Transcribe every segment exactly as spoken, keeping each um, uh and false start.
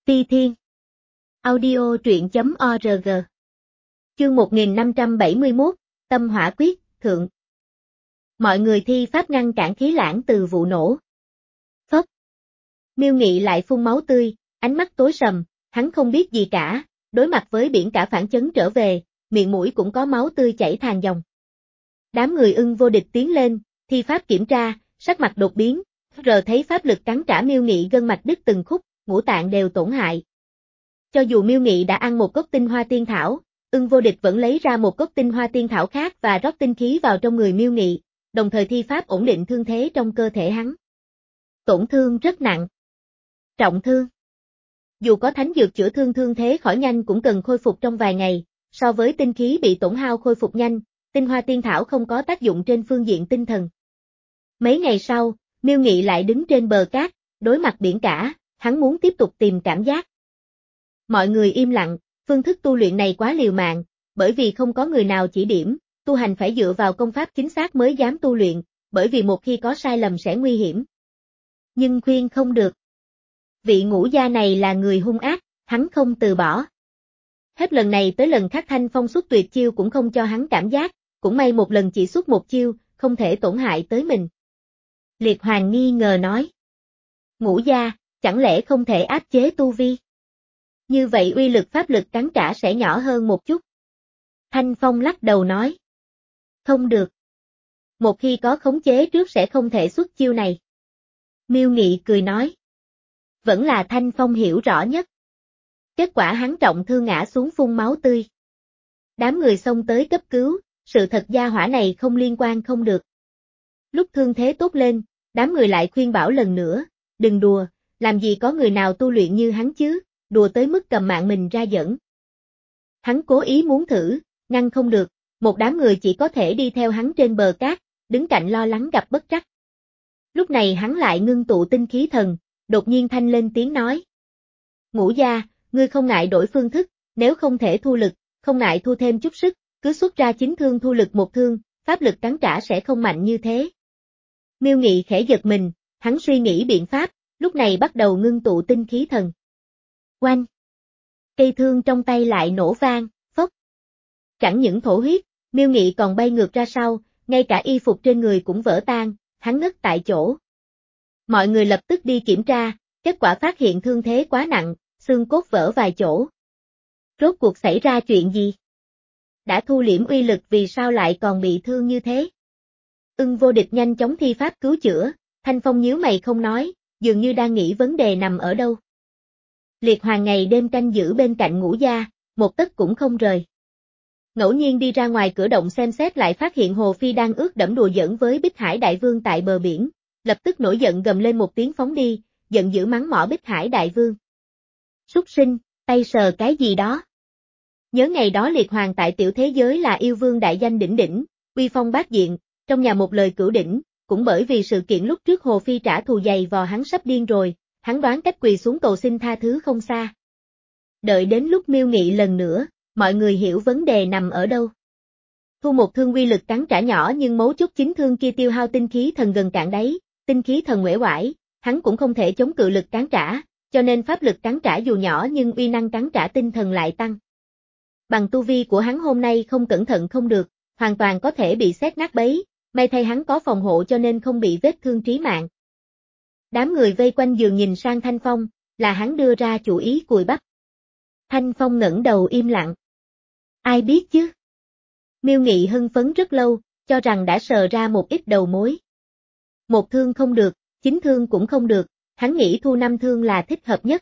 Ti Thiên. Audio truyện chấm org. Chương một nghìn năm trăm bảy mươi mốt, Tâm Hỏa Quyết, Thượng. Mọi người thi pháp ngăn cản khí lãng từ vụ nổ. Phốc. Miêu Nghị lại phun máu tươi, ánh mắt tối sầm, hắn không biết gì cả, đối mặt với biển cả phản chấn trở về, miệng mũi cũng có máu tươi chảy thành dòng. Đám người Ưng Vô Địch tiến lên, thi pháp kiểm tra, sắc mặt đột biến, rờ thấy pháp lực cắn trả Miêu Nghị gân mạch đứt từng khúc, ngũ tạng đều tổn hại. Cho dù Miêu Nghị đã ăn một cốc tinh hoa tiên thảo, Ưng Vô Địch vẫn lấy ra một cốc tinh hoa tiên thảo khác và rót tinh khí vào trong người Miêu Nghị, đồng thời thi pháp ổn định thương thế trong cơ thể hắn. Tổn thương rất nặng. Trọng thương. Dù có thánh dược chữa thương thương thế khỏi nhanh cũng cần khôi phục trong vài ngày, so với tinh khí bị tổn hao khôi phục nhanh, tinh hoa tiên thảo không có tác dụng trên phương diện tinh thần. Mấy ngày sau, Miêu Nghị lại đứng trên bờ cát, đối mặt biển cả, hắn muốn tiếp tục tìm cảm giác. Mọi người im lặng, phương thức tu luyện này quá liều mạng, bởi vì không có người nào chỉ điểm, tu hành phải dựa vào công pháp chính xác mới dám tu luyện, bởi vì một khi có sai lầm sẽ nguy hiểm. Nhưng khuyên không được. Vị ngũ gia này là người hung ác, hắn không từ bỏ. Hết lần này tới lần khác Thanh Phong xuất tuyệt chiêu cũng không cho hắn cảm giác, cũng may một lần chỉ xuất một chiêu, không thể tổn hại tới mình. Liệt Hoàng nghi ngờ nói. Ngũ gia, chẳng lẽ không thể áp chế tu vi? Như vậy uy lực pháp lực cắn trả sẽ nhỏ hơn một chút. Thanh Phong lắc đầu nói. Không được. Một khi có khống chế trước sẽ không thể xuất chiêu này. Miêu Nghị cười nói. Vẫn là Thanh Phong hiểu rõ nhất. Kết quả hắn trọng thương ngã xuống phun máu tươi. Đám người xông tới cấp cứu, sự thật gia hỏa này không liên quan không được. Lúc thương thế tốt lên, đám người lại khuyên bảo lần nữa, đừng đùa, làm gì có người nào tu luyện như hắn chứ, đùa tới mức cầm mạng mình ra giỡn. Hắn cố ý muốn thử, ngăn không được, một đám người chỉ có thể đi theo hắn trên bờ cát, đứng cạnh lo lắng gặp bất trắc. Lúc này hắn lại ngưng tụ tinh khí thần, đột nhiên thanh lên tiếng nói. Ngũ gia, ngươi không ngại đổi phương thức, nếu không thể thu lực, không ngại thu thêm chút sức, cứ xuất ra chín thương thu lực một thương, pháp lực cắn trả sẽ không mạnh như thế. Miêu Nghị khẽ giật mình, hắn suy nghĩ biện pháp, lúc này bắt đầu ngưng tụ tinh khí thần. Oanh! Cây thương trong tay lại nổ vang, phốc. Chẳng những thổ huyết, Miêu Nghị còn bay ngược ra sau, ngay cả y phục trên người cũng vỡ tan, hắn ngất tại chỗ. Mọi người lập tức đi kiểm tra, kết quả phát hiện thương thế quá nặng, xương cốt vỡ vài chỗ. Rốt cuộc xảy ra chuyện gì? Đã thu liễm uy lực vì sao lại còn bị thương như thế? Ưng Vô Địch nhanh chóng thi pháp cứu chữa, Thanh Phong nhíu mày không nói, dường như đang nghĩ vấn đề nằm ở đâu. Liệt Hoàng ngày đêm canh giữ bên cạnh ngũ gia, một tấc cũng không rời. Ngẫu nhiên đi ra ngoài cửa động xem xét lại phát hiện Hồ Phi đang ướt đẫm đùa giỡn với Bích Hải Đại Vương tại bờ biển, lập tức nổi giận gầm lên một tiếng phóng đi, giận dữ mắng mỏ Bích Hải Đại Vương. Súc sinh, tay sờ cái gì đó. Nhớ ngày đó Liệt Hoàng tại tiểu thế giới là yêu vương đại danh đỉnh đỉnh, uy phong bát diện, trong nhà một lời cửu đỉnh, cũng bởi vì sự kiện lúc trước Hồ Phi trả thù dày vò hắn sắp điên rồi, hắn đoán cách quỳ xuống cầu xin tha thứ không xa. Đợi đến lúc Miêu Nghị lần nữa, mọi người hiểu vấn đề nằm ở đâu. Thu một thương uy lực cắn trả nhỏ nhưng mấu chốt chính thương kia tiêu hao tinh khí thần gần cạn đáy, tinh khí thần uể oải, hắn cũng không thể chống cự lực cắn trả, cho nên pháp lực cắn trả dù nhỏ nhưng uy năng cắn trả tinh thần lại tăng. Bằng tu vi của hắn hôm nay không cẩn thận không được, hoàn toàn có thể bị xét nát bấy, may thay hắn có phòng hộ cho nên không bị vết thương trí mạng. Đám người vây quanh giường nhìn sang Thanh Phong, là hắn đưa ra chủ ý cùi bắp. Thanh Phong ngẩng đầu im lặng. Ai biết chứ? Miêu Nghị hưng phấn rất lâu, cho rằng đã sờ ra một ít đầu mối. Một thương không được, chín thương cũng không được, hắn nghĩ thu năm thương là thích hợp nhất.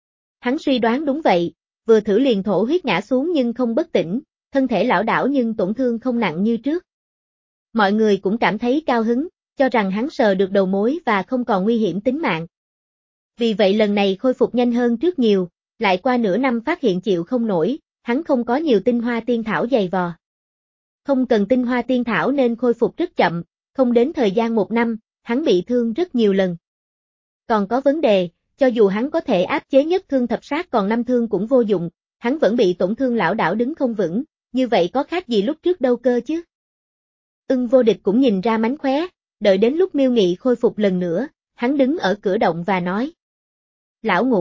Hắn suy đoán đúng vậy, vừa thử liền thổ huyết ngã xuống nhưng không bất tỉnh, thân thể lảo đảo nhưng tổn thương không nặng như trước. Mọi người cũng cảm thấy cao hứng, cho rằng hắn sờ được đầu mối và không còn nguy hiểm tính mạng. Vì vậy lần này khôi phục nhanh hơn trước nhiều, lại qua nửa năm phát hiện chịu không nổi, hắn không có nhiều tinh hoa tiên thảo dày vò. Không cần tinh hoa tiên thảo nên khôi phục rất chậm, không đến thời gian một năm, hắn bị thương rất nhiều lần. Còn có vấn đề, cho dù hắn có thể áp chế nhất thương thập sát còn năm thương cũng vô dụng, hắn vẫn bị tổn thương lảo đảo đứng không vững, như vậy có khác gì lúc trước đâu cơ chứ. Ưng Vô Địch cũng nhìn ra mánh khóe, đợi đến lúc Miêu Nghị khôi phục lần nữa, hắn đứng ở cửa động và nói. Lão Ngũ,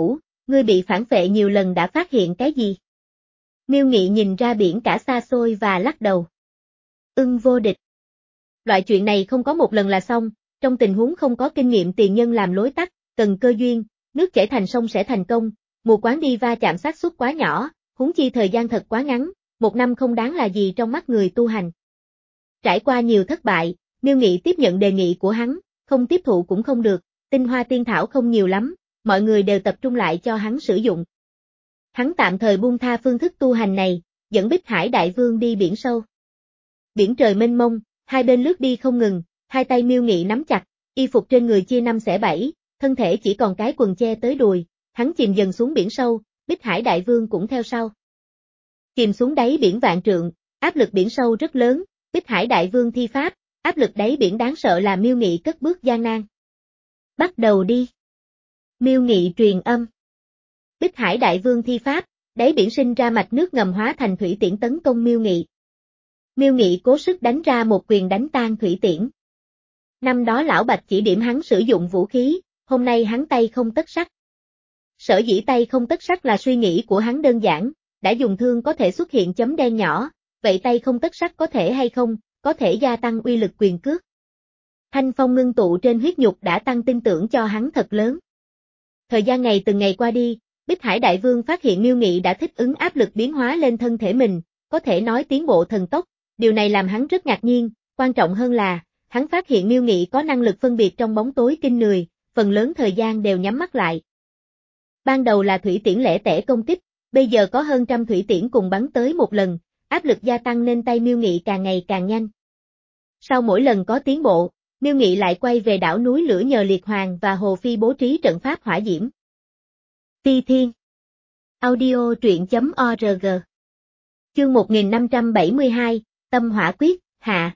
ngươi bị phản phệ nhiều lần đã phát hiện cái gì? Miêu Nghị nhìn ra biển cả xa xôi và lắc đầu. Ưng Vô Địch. Loại chuyện này không có một lần là xong, trong tình huống không có kinh nghiệm tiền nhân làm lối tắt, cần cơ duyên, nước chảy thành sông sẽ thành công, mù quáng đi va chạm xác suất quá nhỏ, huống chi thời gian thật quá ngắn, một năm không đáng là gì trong mắt người tu hành. Trải qua nhiều thất bại, Miêu Nghị tiếp nhận đề nghị của hắn, không tiếp thụ cũng không được, tinh hoa tiên thảo không nhiều lắm, mọi người đều tập trung lại cho hắn sử dụng. Hắn tạm thời buông tha phương thức tu hành này, dẫn Bích Hải Đại Vương đi biển sâu. Biển trời mênh mông, hai bên lướt đi không ngừng, hai tay Miêu Nghị nắm chặt, y phục trên người chia năm xẻ bảy, thân thể chỉ còn cái quần che tới đùi, hắn chìm dần xuống biển sâu, Bích Hải Đại Vương cũng theo sau. Chìm xuống đáy biển vạn trượng, áp lực biển sâu rất lớn, Bích Hải Đại Vương thi pháp, áp lực đáy biển đáng sợ là Miêu Nghị cất bước gian nan. Bắt đầu đi. Miêu Nghị truyền âm. Bích Hải Đại Vương thi pháp, đáy biển sinh ra mạch nước ngầm hóa thành thủy tiễn tấn công Miêu Nghị. Miêu Nghị cố sức đánh ra một quyền đánh tan thủy tiễn. Năm đó Lão Bạch chỉ điểm hắn sử dụng vũ khí, hôm nay hắn tay không tất sắt. Sở dĩ tay không tất sắt là suy nghĩ của hắn đơn giản, đã dùng thương có thể xuất hiện chấm đen nhỏ, vậy tay không tất sắt có thể hay không, có thể gia tăng uy lực quyền cước. Thanh phong ngưng tụ trên huyết nhục đã tăng tin tưởng cho hắn thật lớn. Thời gian ngày từng ngày qua đi, Bích Hải Đại Vương phát hiện Miêu Nghị đã thích ứng áp lực biến hóa lên thân thể mình, có thể nói tiến bộ thần tốc, điều này làm hắn rất ngạc nhiên, quan trọng hơn là, hắn phát hiện Miêu Nghị có năng lực phân biệt trong bóng tối kinh người, phần lớn thời gian đều nhắm mắt lại. Ban đầu là thủy tiễn lẻ tẻ công kích, bây giờ có hơn trăm thủy tiễn cùng bắn tới một lần, áp lực gia tăng nên tay Miêu Nghị càng ngày càng nhanh. Sau mỗi lần có tiến bộ, Miêu Nghị lại quay về đảo núi lửa nhờ Liệt Hoàng và Hồ Phi bố trí trận pháp hỏa diễm. Phi Thiên. Audio truyện chấm org. Chương một nghìn năm trăm bảy mươi hai, Tâm Hỏa Quyết, hạ.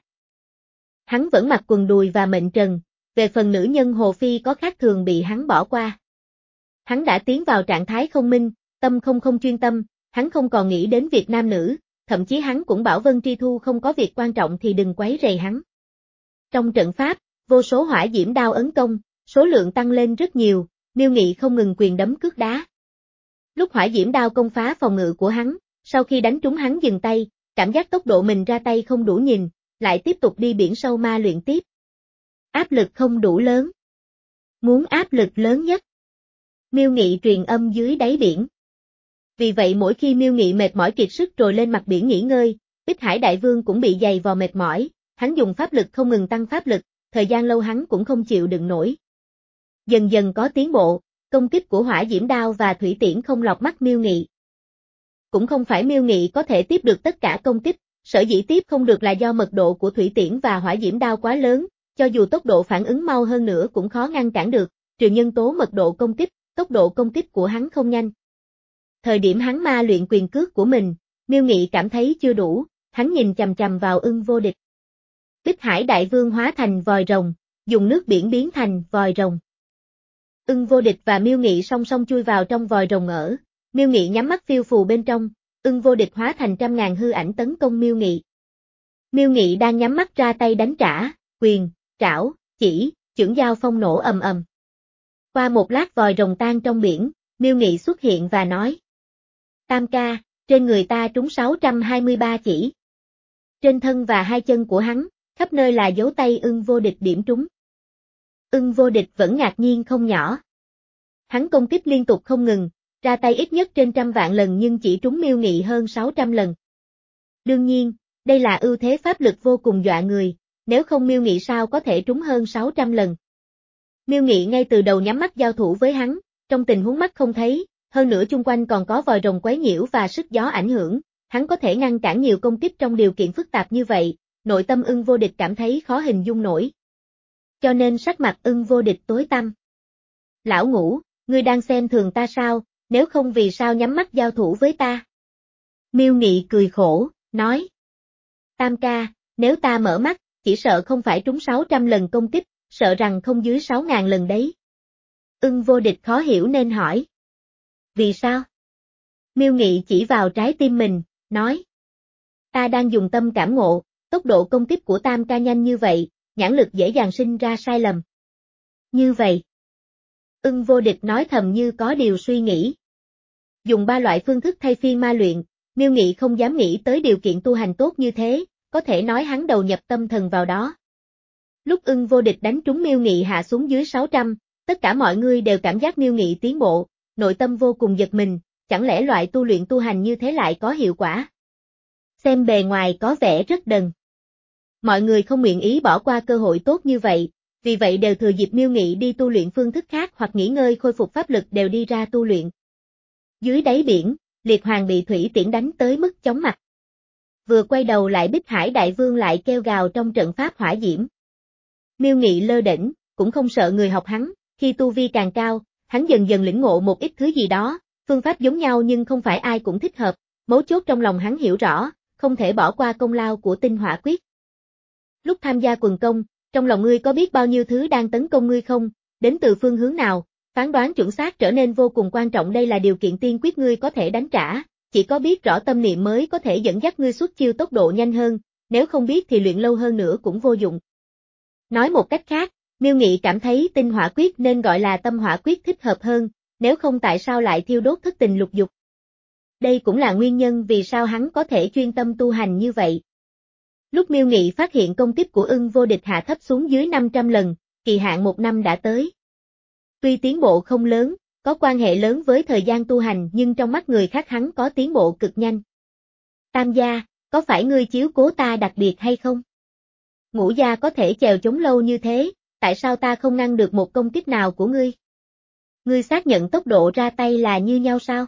Hắn vẫn mặc quần đùi và mệnh trần, về phần nữ nhân Hồ Phi có khác thường bị hắn bỏ qua. Hắn đã tiến vào trạng thái không minh, tâm không không chuyên tâm, hắn không còn nghĩ đến việc nam nữ, thậm chí hắn cũng bảo Vân Tri Thu không có việc quan trọng thì đừng quấy rầy hắn. Trong trận pháp, vô số hỏa diễm đao ấn công, số lượng tăng lên rất nhiều, Miêu Nghị không ngừng quyền đấm cước đá. Lúc hỏa diễm đao công phá phòng ngự của hắn, sau khi đánh trúng hắn dừng tay, cảm giác tốc độ mình ra tay không đủ nhìn, lại tiếp tục đi biển sâu ma luyện tiếp. Áp lực không đủ lớn. Muốn áp lực lớn nhất. Miêu Nghị truyền âm dưới đáy biển. Vì vậy mỗi khi Miêu Nghị mệt mỏi kiệt sức rồi lên mặt biển nghỉ ngơi, Bích Hải Đại Vương cũng bị dày vò mệt mỏi, hắn dùng pháp lực không ngừng tăng pháp lực, thời gian lâu hắn cũng không chịu đựng nổi. Dần dần có tiến bộ, công kích của hỏa diễm đao và thủy tiễn không lọt mắt Miêu Nghị. Cũng không phải Miêu Nghị có thể tiếp được tất cả công kích, sở dĩ tiếp không được là do mật độ của thủy tiễn và hỏa diễm đao quá lớn, cho dù tốc độ phản ứng mau hơn nữa cũng khó ngăn cản được, trừ nhân tố mật độ công kích, tốc độ công kích của hắn không nhanh. Thời điểm hắn ma luyện quyền cước của mình, Miêu Nghị cảm thấy chưa đủ, hắn nhìn chằm chằm vào Ưng Vô Địch. Bích Hải Đại Vương hóa thành vòi rồng, dùng nước biển biến thành vòi rồng. Ưng Vô Địch và Miêu Nghị song song chui vào trong vòi rồng ở, Miêu Nghị nhắm mắt phiêu phù bên trong, Ưng Vô Địch hóa thành trăm ngàn hư ảnh tấn công Miêu Nghị. Miêu Nghị đang nhắm mắt ra tay đánh trả, quyền, trảo, chỉ, chưởng giao phong nổ ầm ầm. Qua một lát vòi rồng tan trong biển, Miêu Nghị xuất hiện và nói: Tam ca, trên người ta trúng sáu trăm hai mươi ba chỉ. Trên thân và hai chân của hắn, khắp nơi là dấu tay Ưng Vô Địch điểm trúng. Ưng Vô Địch vẫn ngạc nhiên không nhỏ. Hắn công kích liên tục không ngừng, ra tay ít nhất trên trăm vạn lần nhưng chỉ trúng Miêu Nghị hơn sáu trăm lần. Đương nhiên, đây là ưu thế pháp lực vô cùng dọa người, nếu không Miêu Nghị sao có thể trúng hơn sáu trăm lần. Miêu Nghị ngay từ đầu nhắm mắt giao thủ với hắn, trong tình huống mắt không thấy, hơn nữa chung quanh còn có vòi rồng quấy nhiễu và sức gió ảnh hưởng, hắn có thể ngăn cản nhiều công kích trong điều kiện phức tạp như vậy, nội tâm Ưng Vô Địch cảm thấy khó hình dung nổi. Cho nên sắc mặt Ưng Vô Địch tối tăm. Lão Ngũ, ngươi đang xem thường ta sao, nếu không vì sao nhắm mắt giao thủ với ta? Miêu Nghị cười khổ, nói. Tam ca, nếu ta mở mắt, chỉ sợ không phải trúng sáu trăm lần công kích, sợ rằng không dưới sáu ngàn lần đấy. Ưng Vô Địch khó hiểu nên hỏi. Vì sao? Miêu Nghị chỉ vào trái tim mình, nói. Ta đang dùng tâm cảm ngộ, tốc độ công kích của Tam ca nhanh như vậy, nhãn lực dễ dàng sinh ra sai lầm. Như vậy. Ưng Vô Địch nói thầm như có điều suy nghĩ. Dùng ba loại phương thức thay phiên ma luyện, Miêu Nghị không dám nghĩ tới điều kiện tu hành tốt như thế, có thể nói hắn đầu nhập tâm thần vào đó. Lúc Ưng Vô Địch đánh trúng Miêu Nghị hạ xuống dưới sáu trăm, tất cả mọi người đều cảm giác Miêu Nghị tiến bộ, nội tâm vô cùng giật mình, chẳng lẽ loại tu luyện tu hành như thế lại có hiệu quả? Xem bề ngoài có vẻ rất đần. Mọi người không nguyện ý bỏ qua cơ hội tốt như vậy, vì vậy đều thừa dịp Miêu Nghị đi tu luyện phương thức khác hoặc nghỉ ngơi khôi phục pháp lực đều đi ra tu luyện. Dưới đáy biển, Liệt Hoàng bị thủy tiễn đánh tới mức chóng mặt. Vừa quay đầu lại Bích Hải Đại Vương lại kêu gào trong trận pháp hỏa diễm. Miêu Nghị lơ đễnh, cũng không sợ người học hắn, khi tu vi càng cao, hắn dần dần lĩnh ngộ một ít thứ gì đó, phương pháp giống nhau nhưng không phải ai cũng thích hợp, mấu chốt trong lòng hắn hiểu rõ, không thể bỏ qua công lao của Tinh Hỏa Quyết. Lúc tham gia quần công, trong lòng ngươi có biết bao nhiêu thứ đang tấn công ngươi không, đến từ phương hướng nào, phán đoán chuẩn xác trở nên vô cùng quan trọng, đây là điều kiện tiên quyết ngươi có thể đánh trả, chỉ có biết rõ tâm niệm mới có thể dẫn dắt ngươi xuất chiêu tốc độ nhanh hơn, nếu không biết thì luyện lâu hơn nữa cũng vô dụng. Nói một cách khác, Miêu Nghị cảm thấy Tinh Hỏa Quyết nên gọi là Tâm Hỏa Quyết thích hợp hơn, nếu không tại sao lại thiêu đốt thất tình lục dục. Đây cũng là nguyên nhân vì sao hắn có thể chuyên tâm tu hành như vậy. Lúc Miêu Nghị phát hiện công tích của Ưng Vô Địch hạ thấp xuống dưới năm trăm lần, kỳ hạn một năm đã tới. Tuy tiến bộ không lớn, có quan hệ lớn với thời gian tu hành nhưng trong mắt người khác hắn có tiến bộ cực nhanh. Tam gia, có phải ngươi chiếu cố ta đặc biệt hay không? Ngũ gia có thể chèo chống lâu như thế, tại sao ta không ngăn được một công kích nào của ngươi? Ngươi xác nhận tốc độ ra tay là như nhau sao?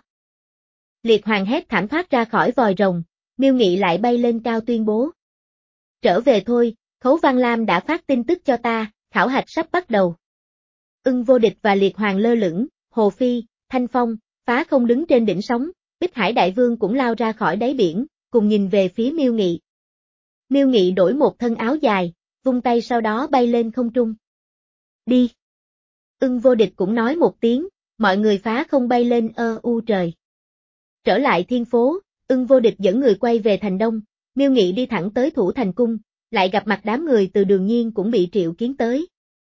Liệt Hoàng hét thảm thoát ra khỏi vòi rồng, Miêu Nghị lại bay lên cao tuyên bố. Trở về thôi, Khấu Văn Lam đã phát tin tức cho ta, khảo hạch sắp bắt đầu. Ưng Vô Địch và Liệt Hoàng lơ lửng, Hồ Phi, Thanh Phong, Phá Không đứng trên đỉnh sóng, Bích Hải Đại Vương cũng lao ra khỏi đáy biển, cùng nhìn về phía Miêu Nghị. Miêu Nghị đổi một thân áo dài, vung tay sau đó bay lên không trung. Đi! Ưng Vô Địch cũng nói một tiếng, mọi người phá không bay lên ơ u trời. Trở lại thiên phố, Ưng Vô Địch dẫn người quay về thành đông, Miêu Nghị đi thẳng tới Thủ Thành Cung, lại gặp mặt đám người từ Đường Nhiên cũng bị triệu kiến tới.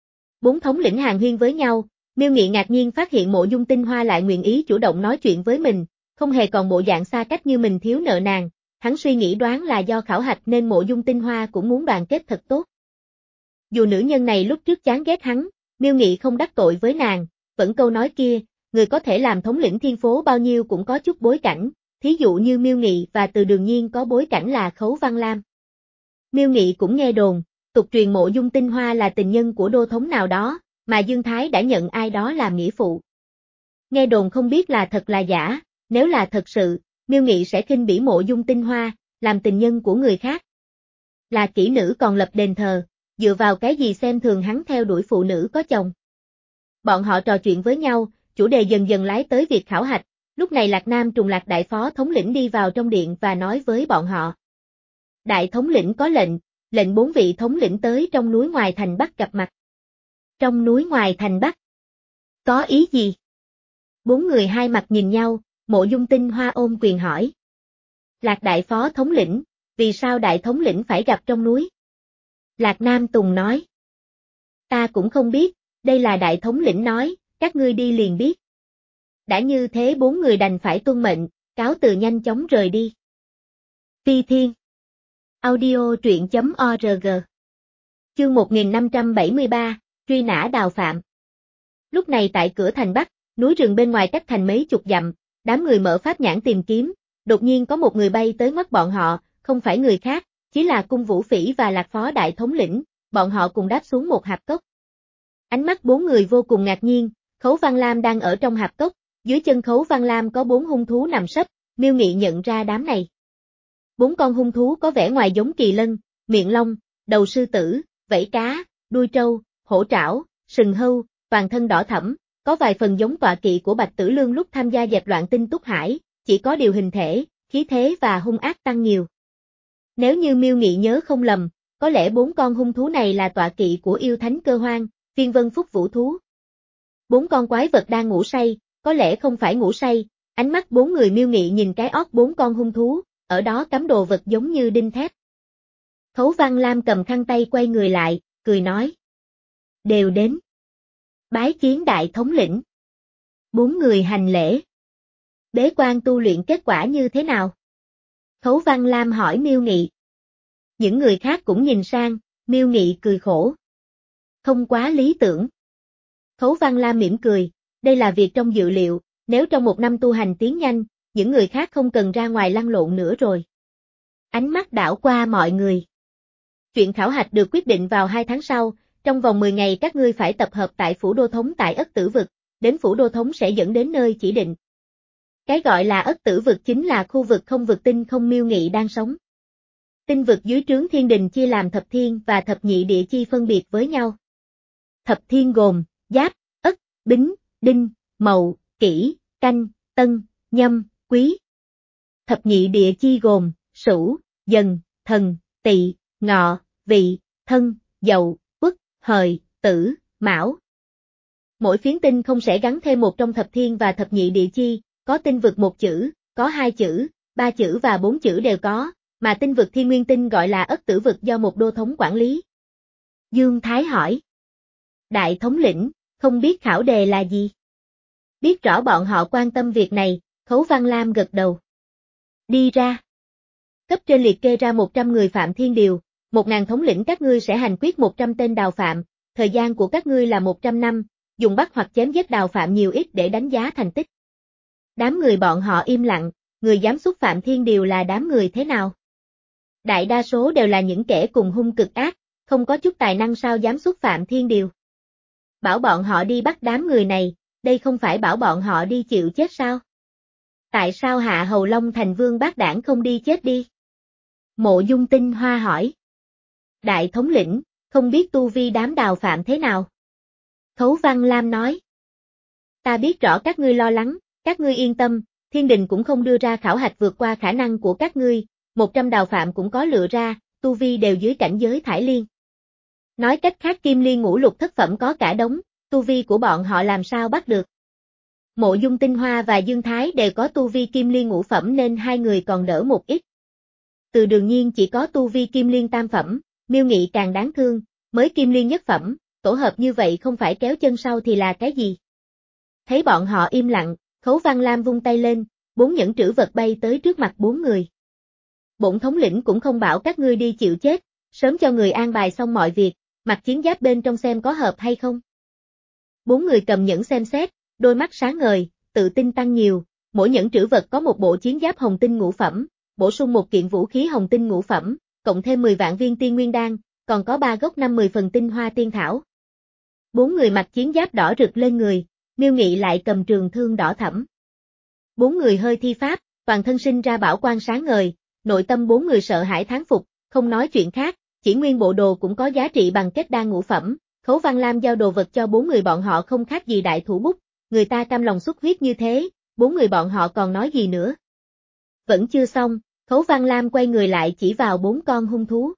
Bốn thống lĩnh hàn huyên với nhau, Miêu Nghị ngạc nhiên phát hiện Mộ Dung Tinh Hoa lại nguyện ý chủ động nói chuyện với mình, không hề còn bộ dạng xa cách như mình thiếu nợ nàng, hắn suy nghĩ đoán là do khảo hạch nên Mộ Dung Tinh Hoa cũng muốn đoàn kết thật tốt. Dù nữ nhân này lúc trước chán ghét hắn, Miêu Nghị không đắc tội với nàng, vẫn câu nói kia, người có thể làm thống lĩnh thiên phố bao nhiêu cũng có chút bối cảnh, thí dụ như Miêu Nghị và Từ Đường Nhiên có bối cảnh là Khấu Văn Lam. Miêu Nghị cũng nghe đồn, tục truyền Mộ Dung Tinh Hoa là tình nhân của đô thống nào đó, mà Dương Thái đã nhận ai đó làm nghĩa phụ. Nghe đồn không biết là thật là giả, nếu là thật sự, Miêu Nghị sẽ khinh bỉ Mộ Dung Tinh Hoa, làm tình nhân của người khác. Là kỹ nữ còn lập đền thờ, dựa vào cái gì xem thường hắn theo đuổi phụ nữ có chồng. Bọn họ trò chuyện với nhau, chủ đề dần dần lái tới việc khảo hạch, lúc này Lạc Nam Trùng Lạc đại phó thống lĩnh đi vào trong điện và nói với bọn họ. Đại thống lĩnh có lệnh, lệnh bốn vị thống lĩnh tới trong núi ngoài thành Bắc gặp mặt. Trong núi ngoài thành Bắc? Có ý gì? Bốn người hai mặt nhìn nhau, Mộ Dung Tinh Hoa ôm quyền hỏi. Lạc đại phó thống lĩnh, vì sao đại thống lĩnh phải gặp trong núi? Lạc Nam Tùng nói. Ta cũng không biết, đây là đại thống lĩnh nói, các ngươi đi liền biết. Đã như thế bốn người đành phải tuân mệnh, cáo từ nhanh chóng rời đi. Phi Thiên Audio truyện chấm org Chương một nghìn năm trăm bảy mươi ba, truy nã Đào Phạm. Lúc này tại cửa thành Bắc, núi rừng bên ngoài cách thành mấy chục dặm, đám người mở pháp nhãn tìm kiếm, đột nhiên có một người bay tới mắt bọn họ, không phải người khác, chỉ là Cung Vũ Phỉ và Lạc phó đại thống lĩnh, bọn họ cùng đáp xuống một hạp cốc. Ánh mắt bốn người vô cùng ngạc nhiên, Khấu Văn Lam đang ở trong hạp cốc, dưới chân Khấu Văn Lam có bốn hung thú nằm sấp, Miêu Nghị nhận ra đám này. Bốn con hung thú có vẻ ngoài giống kỳ lân, miệng long, đầu sư tử, vảy cá, đuôi trâu, hổ trảo, sừng hưu, toàn thân đỏ thẫm, có vài phần giống tọa kỵ của Bạch Tử Lương lúc tham gia dẹp loạn Tinh Túc Hải, chỉ có điều hình thể, khí thế và hung ác tăng nhiều. Nếu như Miêu Nghị nhớ không lầm, có lẽ bốn con hung thú này là tọa kỵ của yêu thánh Cơ Hoang, Phiên Vân Phúc Vũ thú. Bốn con quái vật đang ngủ say, có lẽ không phải ngủ say, ánh mắt bốn người Miêu Nghị nhìn cái ót bốn con hung thú, ở đó cắm đồ vật giống như đinh thép. Khấu Văn Lam cầm khăn tay quay người lại, cười nói. Đều đến. Bái kiến đại thống lĩnh. Bốn người hành lễ. Bế quan tu luyện kết quả như thế nào? Khấu Văn Lam hỏi Miêu Nghị. Những người khác cũng nhìn sang, Miêu Nghị cười khổ. Không quá lý tưởng. Khấu Văn Lam mỉm cười, đây là việc trong dự liệu, nếu trong một năm tu hành tiến nhanh, những người khác không cần ra ngoài lăn lộn nữa rồi. Ánh mắt đảo qua mọi người. Chuyện khảo hạch được quyết định vào hai tháng sau, trong vòng mười ngày các ngươi phải tập hợp tại phủ đô thống tại Ất Tử Vực, đến phủ đô thống sẽ dẫn đến nơi chỉ định. Cái gọi là Ất Tử Vực chính là khu vực không vực tinh không Miêu Nghị đang sống. Tinh vực dưới trướng thiên đình chia làm thập thiên và thập nhị địa chi phân biệt với nhau. Thập thiên gồm, Giáp, Ất, Bính, Đinh, Mậu, Kỷ, Canh, Tân, Nhâm, Quý. Thập nhị địa chi gồm, Sửu, Dần, Thần, Tỵ, Ngọ, Vị, Thân, Dậu, Uất, Hợi, Tử, Mão. Mỗi phiến tinh không sẽ gắn thêm một trong thập thiên và thập nhị địa chi, có tinh vực một chữ, có hai chữ, ba chữ và bốn chữ đều có, mà tinh vực thiên nguyên tinh gọi là Ất Tử Vực do một đô thống quản lý. Dương Thái hỏi. Đại thống lĩnh, không biết khảo đề là gì? Biết rõ bọn họ quan tâm việc này, Khấu Văn Lam gật đầu. Đi ra. Cấp trên liệt kê ra một trăm người phạm thiên điều, một ngàn thống lĩnh các ngươi sẽ hành quyết một trăm tên đào phạm, thời gian của các ngươi là một trăm năm, dùng bắt hoặc chém giết đào phạm nhiều ít để đánh giá thành tích. Đám người bọn họ im lặng, người dám xúc phạm thiên điều là đám người thế nào? Đại đa số đều là những kẻ cùng hung cực ác, không có chút tài năng sao dám xúc phạm thiên điều. Bảo bọn họ đi bắt đám người này, đây không phải bảo bọn họ đi chịu chết sao? Tại sao Hạ Hầu Long thành vương bác đảng không đi chết đi? Mộ Dung Tinh Hoa hỏi. Đại thống lĩnh, không biết tu vi đám đào phạm thế nào? Khấu Văn Lam nói. Ta biết rõ các ngươi lo lắng, các ngươi yên tâm, thiên đình cũng không đưa ra khảo hạch vượt qua khả năng của các ngươi, một trăm đào phạm cũng có lựa ra, tu vi đều dưới cảnh giới thải liên. Nói cách khác kim liên ngũ lục thất phẩm có cả đống, tu vi của bọn họ làm sao bắt được. Mộ Dung Tinh Hoa và Dương Thái đều có tu vi kim liên ngũ phẩm nên hai người còn đỡ một ít. Từ Đường Nhiên chỉ có tu vi kim liên tam phẩm, Miêu Nghị càng đáng thương, mới kim liên nhất phẩm, tổ hợp như vậy không phải kéo chân sau thì là cái gì. Thấy bọn họ im lặng, Khấu Văn Lam vung tay lên, bốn nhẫn trữ vật bay tới trước mặt bốn người. Bổn thống lĩnh cũng không bảo các ngươi đi chịu chết, sớm cho người an bài xong mọi việc, mặc chiến giáp bên trong xem có hợp hay không. Bốn người cầm nhẫn xem xét, đôi mắt sáng ngời, tự tin tăng nhiều, mỗi nhẫn trữ vật có một bộ chiến giáp hồng tinh ngũ phẩm, bổ sung một kiện vũ khí hồng tinh ngũ phẩm, cộng thêm mười vạn viên tiên nguyên đan, còn có ba gốc năm mươi phần tinh hoa tiên thảo. Bốn người mặc chiến giáp đỏ rực lên người, Miêu Nghị lại cầm trường thương đỏ thẫm. Bốn người hơi thi pháp, toàn thân sinh ra bảo quang sáng ngời, nội tâm bốn người sợ hãi thán phục, không nói chuyện khác, chỉ nguyên bộ đồ cũng có giá trị bằng kết đan ngũ phẩm. Khấu Văn Lam giao đồ vật cho bốn người bọn họ không khác gì đại thủ bút, người ta cam lòng xuất huyết như thế, bốn người bọn họ còn nói gì nữa. Vẫn chưa xong, Khấu Văn Lam quay người lại chỉ vào bốn con hung thú.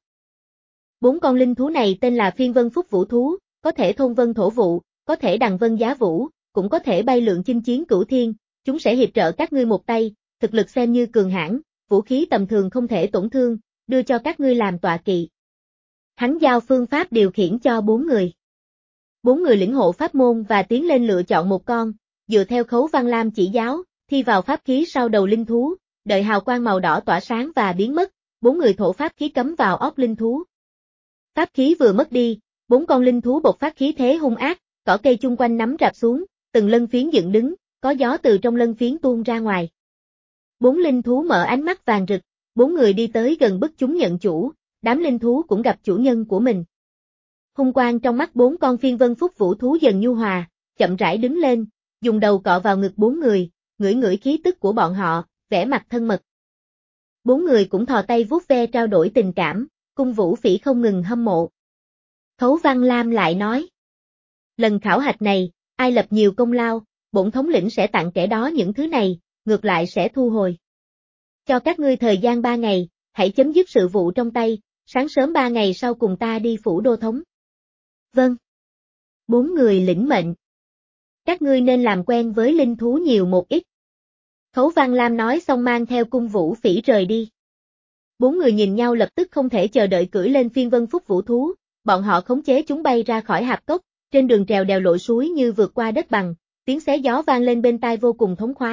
Bốn con linh thú này tên là Phiên Vân Phúc Vũ Thú, có thể thôn vân thổ vụ, có thể đằng vân giá vũ, cũng có thể bay lượn chinh chiến cửu thiên, chúng sẽ hiệp trợ các ngươi một tay, thực lực xem như cường hãn, vũ khí tầm thường không thể tổn thương, đưa cho các ngươi làm tọa kỵ. Hắn giao phương pháp điều khiển cho bốn người. Bốn người lĩnh hộ pháp môn và tiến lên lựa chọn một con, dựa theo Khấu Văn Lam chỉ giáo, thi vào pháp khí sau đầu linh thú, đợi hào quang màu đỏ tỏa sáng và biến mất, bốn người thổ pháp khí cắm vào óc linh thú. Pháp khí vừa mất đi, bốn con linh thú bộc phát khí thế hung ác, cỏ cây chung quanh nắm rạp xuống, từng lân phiến dựng đứng, có gió từ trong lân phiến tuôn ra ngoài. Bốn linh thú mở ánh mắt vàng rực, bốn người đi tới gần bức chúng nhận chủ, đám linh thú cũng gặp chủ nhân của mình. Hung quang trong mắt bốn con Phiên Vân Phúc Vũ thú dần nhu hòa, chậm rãi đứng lên, dùng đầu cọ vào ngực bốn người, ngửi ngửi khí tức của bọn họ, vẻ mặt thân mật. Bốn người cũng thò tay vuốt ve trao đổi tình cảm, Cung Vũ Phỉ không ngừng hâm mộ. Khấu Văn Lam lại nói, lần khảo hạch này, ai lập nhiều công lao, bổn thống lĩnh sẽ tặng kẻ đó những thứ này, ngược lại sẽ thu hồi. Cho các ngươi thời gian ba ngày, hãy chấm dứt sự vụ trong tay, sáng sớm ba ngày sau cùng ta đi phủ đô thống. Vâng. Bốn người lĩnh mệnh. Các ngươi nên làm quen với linh thú nhiều một ít. Khấu Văn Lam nói xong mang theo Cung Vũ Phỉ rời đi. Bốn người nhìn nhau lập tức không thể chờ đợi cưỡi lên Phiên Vân Phúc Vũ thú, bọn họ khống chế chúng bay ra khỏi hạp cốc, trên đường trèo đèo lội suối như vượt qua đất bằng, tiếng xé gió vang lên bên tai vô cùng thống khoái,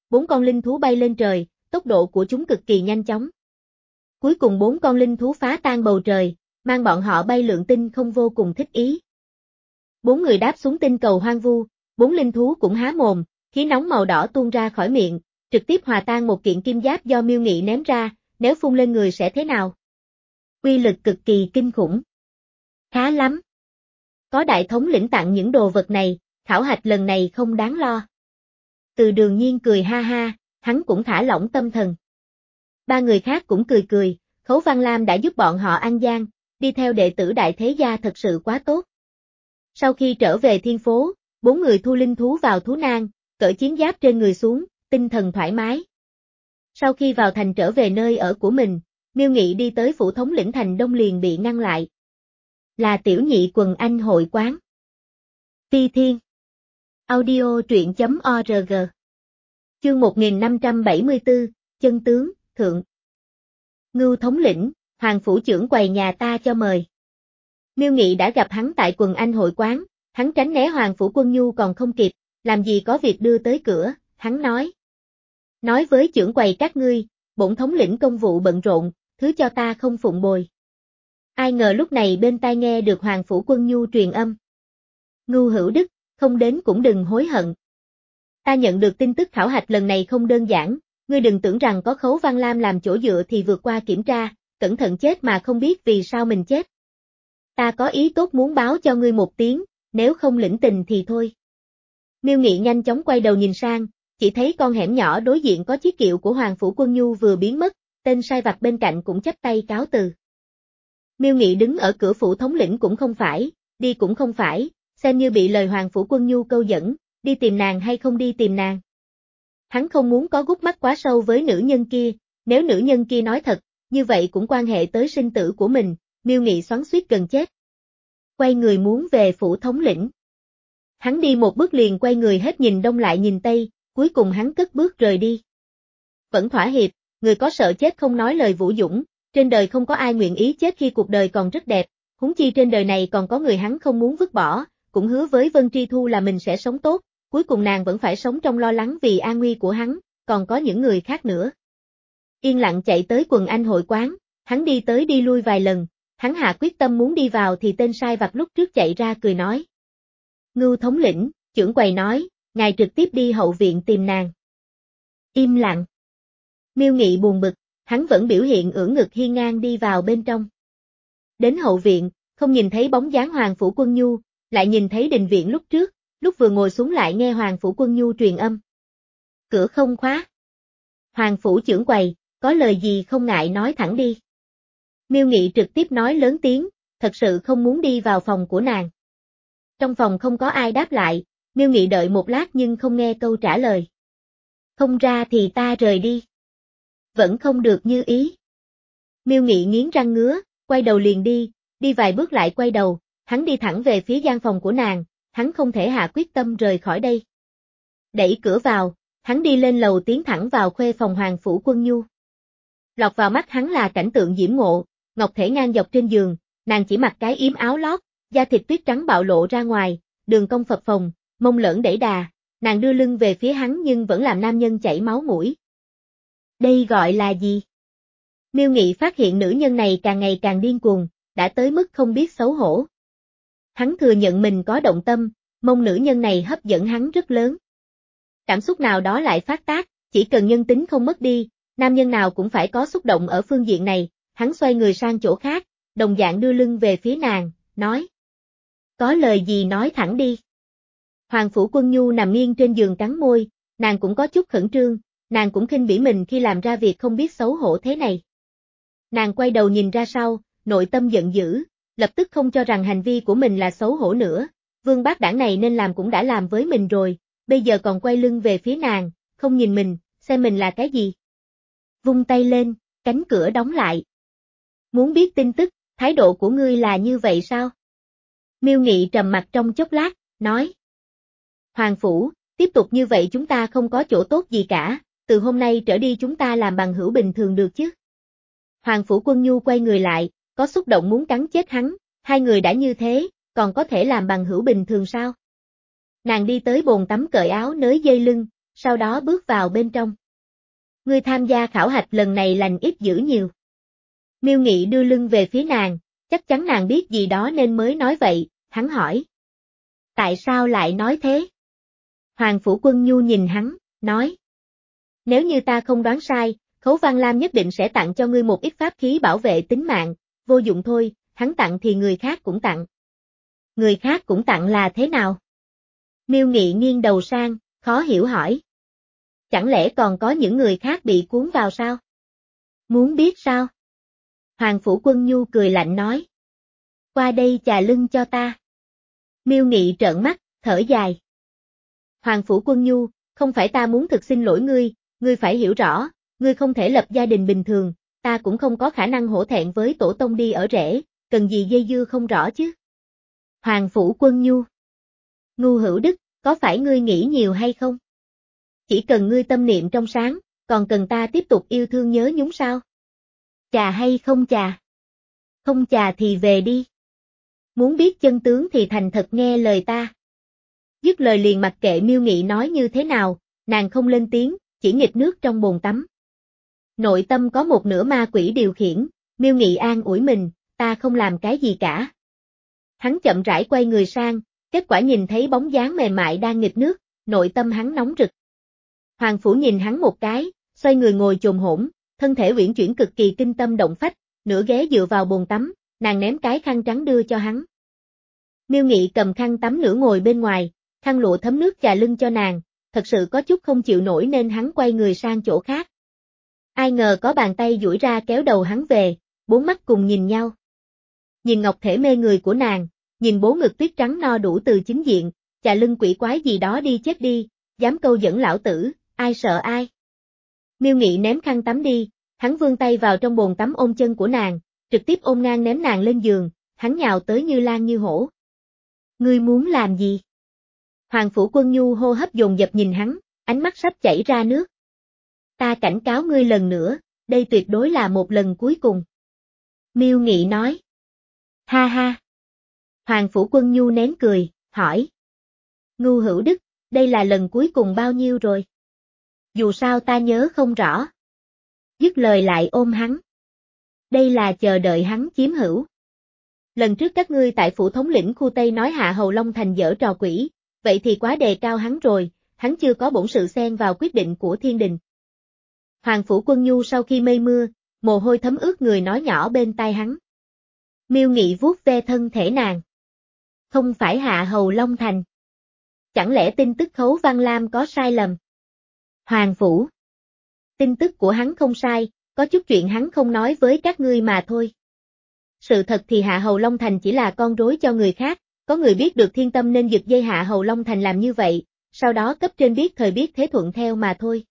bốn con linh thú bay lên trời, tốc độ của chúng cực kỳ nhanh chóng. Cuối cùng bốn con linh thú phá tan bầu trời, mang bọn họ bay lượn tinh không vô cùng thích ý. Bốn người đáp xuống tinh cầu hoang vu, bốn linh thú cũng há mồm, khí nóng màu đỏ tuôn ra khỏi miệng, trực tiếp hòa tan một kiện kim giáp do Miêu Nghị ném ra, nếu phun lên người sẽ thế nào? Uy lực cực kỳ kinh khủng. Khá lắm. Có đại thống lĩnh tặng những đồ vật này, khảo hạch lần này không đáng lo. Từ Đường Nhiên cười ha ha, hắn cũng thả lỏng tâm thần. Ba người khác cũng cười cười, Khấu Văn Lam đã giúp bọn họ ăn gian, đi theo đệ tử đại thế gia thật sự quá tốt. Sau khi trở về thiên phố, bốn người thu linh thú vào thú nang, cởi chiến giáp trên người xuống, tinh thần thoải mái. Sau khi vào thành trở về nơi ở của mình, Miêu Nghị đi tới phủ thống lĩnh thành Đông liền bị ngăn lại. Là tiểu nhị quần anh hội quán. Phi Thiên. Audio truyện chấm org. Chương một nghìn năm trăm bảy mươi tư, chân tướng, thượng. Ngưu thống lĩnh, Hoàng phủ trưởng quầy nhà ta cho mời. Miêu Nghị đã gặp hắn tại quần anh hội quán, hắn tránh né Hoàng phủ Quân Nhu còn không kịp, làm gì có việc đưa tới cửa, hắn nói. Nói với trưởng quầy các ngươi, bổn thống lĩnh công vụ bận rộn, thứ cho ta không phụng bồi. Ai ngờ lúc này bên tai nghe được Hoàng phủ Quân Nhu truyền âm. Ngưu Hữu Đức, không đến cũng đừng hối hận. Ta nhận được tin tức khảo hạch lần này không đơn giản, ngươi đừng tưởng rằng có Khấu Văn Lam làm chỗ dựa thì vượt qua kiểm tra, cẩn thận chết mà không biết vì sao mình chết. Ta có ý tốt muốn báo cho ngươi một tiếng, nếu không lĩnh tình thì thôi. Miêu Nghị nhanh chóng quay đầu nhìn sang, chỉ thấy con hẻm nhỏ đối diện có chiếc kiệu của Hoàng phủ Quân Nhu vừa biến mất, tên sai vặt bên cạnh cũng chắp tay cáo từ. Miêu Nghị đứng ở cửa phủ thống lĩnh cũng không phải, đi cũng không phải, xem như bị lời Hoàng phủ Quân Nhu câu dẫn, đi tìm nàng hay không đi tìm nàng. Hắn không muốn có gút mắt quá sâu với nữ nhân kia, nếu nữ nhân kia nói thật, như vậy cũng quan hệ tới sinh tử của mình, Miêu Nghị xoắn xuýt gần chết. Quay người muốn về phủ thống lĩnh. Hắn đi một bước liền quay người hết nhìn đông lại nhìn tây, cuối cùng hắn cất bước rời đi. Vẫn thỏa hiệp, người có sợ chết không nói lời vũ dũng, trên đời không có ai nguyện ý chết khi cuộc đời còn rất đẹp, huống chi trên đời này còn có người hắn không muốn vứt bỏ, cũng hứa với Vân Tri Thu là mình sẽ sống tốt, cuối cùng nàng vẫn phải sống trong lo lắng vì an nguy của hắn, còn có những người khác nữa. Yên lặng chạy tới quần anh hội quán, hắn đi tới đi lui vài lần, hắn hạ quyết tâm muốn đi vào thì tên sai vặt lúc trước chạy ra cười nói. Ngưu thống lĩnh, trưởng quầy nói, ngài trực tiếp đi hậu viện tìm nàng. Im lặng. Miêu Nghị buồn bực, hắn vẫn biểu hiện ưỡn ngực hiên ngang đi vào bên trong. Đến hậu viện, không nhìn thấy bóng dáng Hoàng phủ Quân Nhu, lại nhìn thấy đình viện lúc trước, lúc vừa ngồi xuống lại nghe Hoàng phủ Quân Nhu truyền âm. Cửa không khóa. Hoàng phủ trưởng quầy, có lời gì không ngại nói thẳng đi. Miêu Nghị trực tiếp nói lớn tiếng, thật sự không muốn đi vào phòng của nàng. Trong phòng không có ai đáp lại, Miêu Nghị đợi một lát nhưng không nghe câu trả lời. Không ra thì ta rời đi. Vẫn không được như ý. Miêu Nghị nghiến răng ngứa, quay đầu liền đi, đi vài bước lại quay đầu, hắn đi thẳng về phía gian phòng của nàng, hắn không thể hạ quyết tâm rời khỏi đây. Đẩy cửa vào, hắn đi lên lầu tiến thẳng vào khuê phòng Hoàng phủ Quân Nhu. Lọt vào mắt hắn là cảnh tượng diễm ngộ, ngọc thể ngang dọc trên giường, nàng chỉ mặc cái yếm áo lót, da thịt tuyết trắng bạo lộ ra ngoài, đường cong phập phồng, mông lởn đẩy đà, nàng đưa lưng về phía hắn nhưng vẫn làm nam nhân chảy máu mũi. Đây gọi là gì? Miêu Nghị phát hiện nữ nhân này càng ngày càng điên cuồng, đã tới mức không biết xấu hổ. Hắn thừa nhận mình có động tâm, mong nữ nhân này hấp dẫn hắn rất lớn. Cảm xúc nào đó lại phát tác, chỉ cần nhân tính không mất đi, nam nhân nào cũng phải có xúc động ở phương diện này, hắn xoay người sang chỗ khác, đồng dạng đưa lưng về phía nàng, nói. Có lời gì nói thẳng đi. Hoàng phủ Quân Nhu nằm nghiêng trên giường cắn môi, nàng cũng có chút khẩn trương, nàng cũng khinh bỉ mình khi làm ra việc không biết xấu hổ thế này. Nàng quay đầu nhìn ra sau, nội tâm giận dữ, lập tức không cho rằng hành vi của mình là xấu hổ nữa, vương bác đảng này nên làm cũng đã làm với mình rồi, bây giờ còn quay lưng về phía nàng, không nhìn mình, xem mình là cái gì. Vung tay lên, cánh cửa đóng lại. Muốn biết tin tức, thái độ của ngươi là như vậy sao? Miêu Nghị trầm mặt trong chốc lát, nói. Hoàng phủ, tiếp tục như vậy chúng ta không có chỗ tốt gì cả, từ hôm nay trở đi chúng ta làm bằng hữu bình thường được chứ? Hoàng phủ Quân Nhu quay người lại, có xúc động muốn cắn chết hắn, hai người đã như thế, còn có thể làm bằng hữu bình thường sao? Nàng đi tới bồn tắm cởi áo nới dây lưng, sau đó bước vào bên trong. Ngươi tham gia khảo hạch lần này lành ít dữ nhiều. Miêu Nghị đưa lưng về phía nàng, chắc chắn nàng biết gì đó nên mới nói vậy, hắn hỏi. Tại sao lại nói thế? Hoàng Phủ Quân Nhu nhìn hắn, nói. Nếu như ta không đoán sai, Khấu Văn Lam nhất định sẽ tặng cho ngươi một ít pháp khí bảo vệ tính mạng, vô dụng thôi, hắn tặng thì người khác cũng tặng. Người khác cũng tặng là thế nào? Miêu Nghị nghiêng đầu sang, khó hiểu hỏi. Chẳng lẽ còn có những người khác bị cuốn vào sao? Muốn biết sao? Hoàng Phủ Quân Nhu cười lạnh nói. Qua đây chà lưng cho ta. Miêu Nghị trợn mắt, thở dài. Hoàng Phủ Quân Nhu, không phải ta muốn thực xin lỗi ngươi, ngươi phải hiểu rõ, ngươi không thể lập gia đình bình thường, ta cũng không có khả năng hổ thẹn với tổ tông đi ở rể, cần gì dây dưa không rõ chứ. Hoàng Phủ Quân Nhu. Ngu Hữu Đức, có phải ngươi nghĩ nhiều hay không? Chỉ cần ngươi tâm niệm trong sáng, còn cần ta tiếp tục yêu thương nhớ nhúng sao? Chà hay không chà? Không chà thì về đi. Muốn biết chân tướng thì thành thật nghe lời ta. Dứt lời liền mặc kệ Miêu Nghị nói như thế nào, nàng không lên tiếng, chỉ nghịch nước trong bồn tắm. Nội tâm có một nửa ma quỷ điều khiển, Miêu Nghị an ủi mình, ta không làm cái gì cả. Hắn chậm rãi quay người sang, kết quả nhìn thấy bóng dáng mềm mại đang nghịch nước, nội tâm hắn nóng rực. Hoàng Phủ nhìn hắn một cái, xoay người ngồi chồm hổm, thân thể uyển chuyển cực kỳ kinh tâm động phách, nửa ghé dựa vào bồn tắm, nàng ném cái khăn trắng đưa cho hắn. Miêu Nghị cầm khăn tắm nửa ngồi bên ngoài, khăn lụa thấm nước chà lưng cho nàng, thật sự có chút không chịu nổi nên hắn quay người sang chỗ khác. Ai ngờ có bàn tay duỗi ra kéo đầu hắn về, bốn mắt cùng nhìn nhau. Nhìn ngọc thể mê người của nàng, nhìn bố ngực tuyết trắng no đủ từ chính diện, chà lưng quỷ quái gì đó đi chết đi, dám câu dẫn lão tử, ai sợ ai. Miêu Nghị ném khăn tắm đi, hắn vươn tay vào trong bồn tắm ôm chân của nàng, trực tiếp ôm ngang ném nàng lên giường, hắn nhào tới như lan như hổ. Ngươi muốn làm gì? Hoàng Phủ Quân Nhu hô hấp dồn dập nhìn hắn, ánh mắt sắp chảy ra nước. Ta cảnh cáo ngươi lần nữa, đây tuyệt đối là một lần cuối cùng. Miêu Nghị nói. Ha ha. Hoàng Phủ Quân Nhu nén cười, hỏi. Ngu Hữu Đức, đây là lần cuối cùng bao nhiêu rồi? Dù sao ta nhớ không rõ. Dứt lời lại ôm hắn. Đây là chờ đợi hắn chiếm hữu. Lần trước các ngươi tại phủ thống lĩnh khu Tây nói Hạ Hầu Long Thành dở trò quỷ, vậy thì quá đề cao hắn rồi, hắn chưa có bổn sự xen vào quyết định của thiên đình. Hoàng Phủ Quân Nhu sau khi mây mưa, mồ hôi thấm ướt người nói nhỏ bên tai hắn. Miêu Nghị vuốt ve thân thể nàng. Không phải Hạ Hầu Long Thành. Chẳng lẽ tin tức Khấu Văn Lam có sai lầm? Hoàng Phủ. Tin tức của hắn không sai, có chút chuyện hắn không nói với các ngươi mà thôi. Sự thật thì Hạ Hầu Long Thành chỉ là con rối cho người khác, có người biết được thiên tâm nên giật dây Hạ Hầu Long Thành làm như vậy, sau đó cấp trên biết thời biết thế thuận theo mà thôi.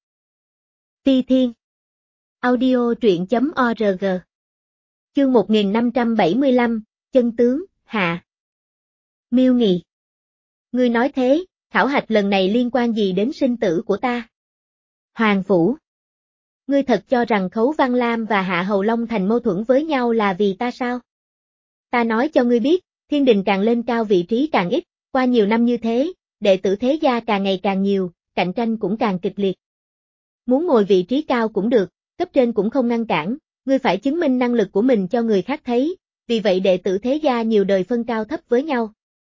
Phi Thiên. Audio truyện.org. Chương một nghìn năm trăm bảy mươi lăm, chân tướng, hạ. Miêu Nghị. Ngươi nói thế, khảo hạch lần này liên quan gì đến sinh tử của ta? Hoàng Phủ. Ngươi thật cho rằng Khấu Văn Lam và Hạ Hầu Long Thành mâu thuẫn với nhau là vì ta sao? Ta nói cho ngươi biết, thiên đình càng lên cao vị trí càng ít, qua nhiều năm như thế, đệ tử thế gia càng ngày càng nhiều, cạnh tranh cũng càng kịch liệt. Muốn ngồi vị trí cao cũng được, cấp trên cũng không ngăn cản, ngươi phải chứng minh năng lực của mình cho người khác thấy, vì vậy đệ tử thế gia nhiều đời phân cao thấp với nhau.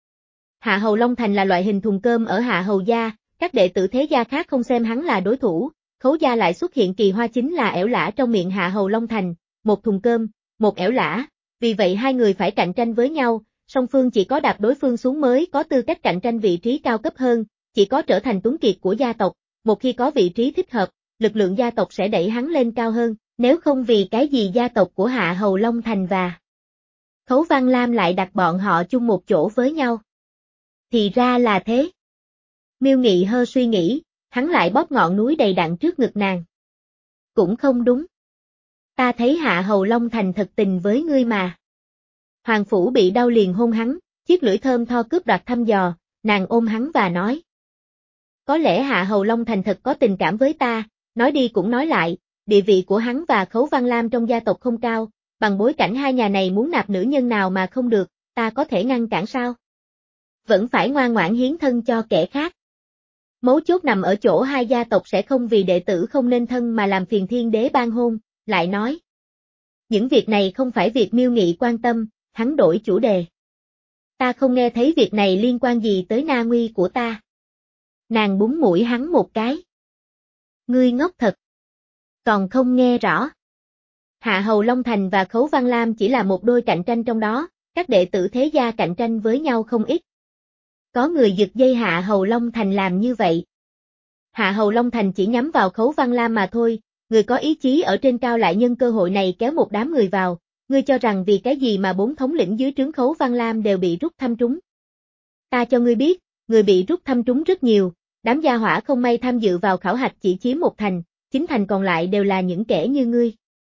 Hạ Hầu Long Thành là loại hình thùng cơm ở Hạ Hầu gia, các đệ tử thế gia khác không xem hắn là đối thủ, Khấu gia lại xuất hiện kỳ hoa chính là ẻo lả trong miệng Hạ Hầu Long Thành, một thùng cơm, một ẻo lả, vì vậy hai người phải cạnh tranh với nhau, song phương chỉ có đạp đối phương xuống mới có tư cách cạnh tranh vị trí cao cấp hơn, chỉ có trở thành tuấn kiệt của gia tộc, một khi có vị trí thích hợp, lực lượng gia tộc sẽ đẩy hắn lên cao hơn, nếu không vì cái gì gia tộc của Hạ Hầu Long Thành và Khấu Văn Lam lại đặt bọn họ chung một chỗ với nhau. Thì ra là thế. Miêu Nghị hơi suy nghĩ, hắn lại bóp ngọn núi đầy đặn trước ngực nàng. Cũng không đúng. Ta thấy Hạ Hầu Long Thành thật tình với ngươi mà. Hoàng Phủ bị đau liền hôn hắn, chiếc lưỡi thơm tho cướp đoạt thăm dò, nàng ôm hắn và nói. Có lẽ Hạ Hầu Long Thành thật có tình cảm với ta, nói đi cũng nói lại, địa vị của hắn và Khấu Văn Lam trong gia tộc không cao, bằng bối cảnh hai nhà này muốn nạp nữ nhân nào mà không được, ta có thể ngăn cản sao? Vẫn phải ngoan ngoãn hiến thân cho kẻ khác. Mấu chốt nằm ở chỗ hai gia tộc sẽ không vì đệ tử không nên thân mà làm phiền thiên đế ban hôn, lại nói. Những việc này không phải việc Miêu Nghị quan tâm, hắn đổi chủ đề. Ta không nghe thấy việc này liên quan gì tới na nguy của ta. Nàng búng mũi hắn một cái. Ngươi ngốc thật. Còn không nghe rõ. Hạ Hầu Long Thành và Khấu Văn Lam chỉ là một đôi cạnh tranh trong đó, các đệ tử thế gia cạnh tranh với nhau không ít. Có người giật dây Hạ Hầu Long Thành làm như vậy. Hạ Hầu Long Thành chỉ nhắm vào Khấu Văn Lam mà thôi, người có ý chí ở trên cao lại nhân cơ hội này kéo một đám người vào, ngươi cho rằng vì cái gì mà bốn thống lĩnh dưới trướng Khấu Văn Lam đều bị rút thăm trúng. Ta cho ngươi biết, người bị rút thăm trúng rất nhiều, đám gia hỏa không may tham dự vào khảo hạch chỉ chiếm một thành, chín thành còn lại đều là những kẻ như ngươi.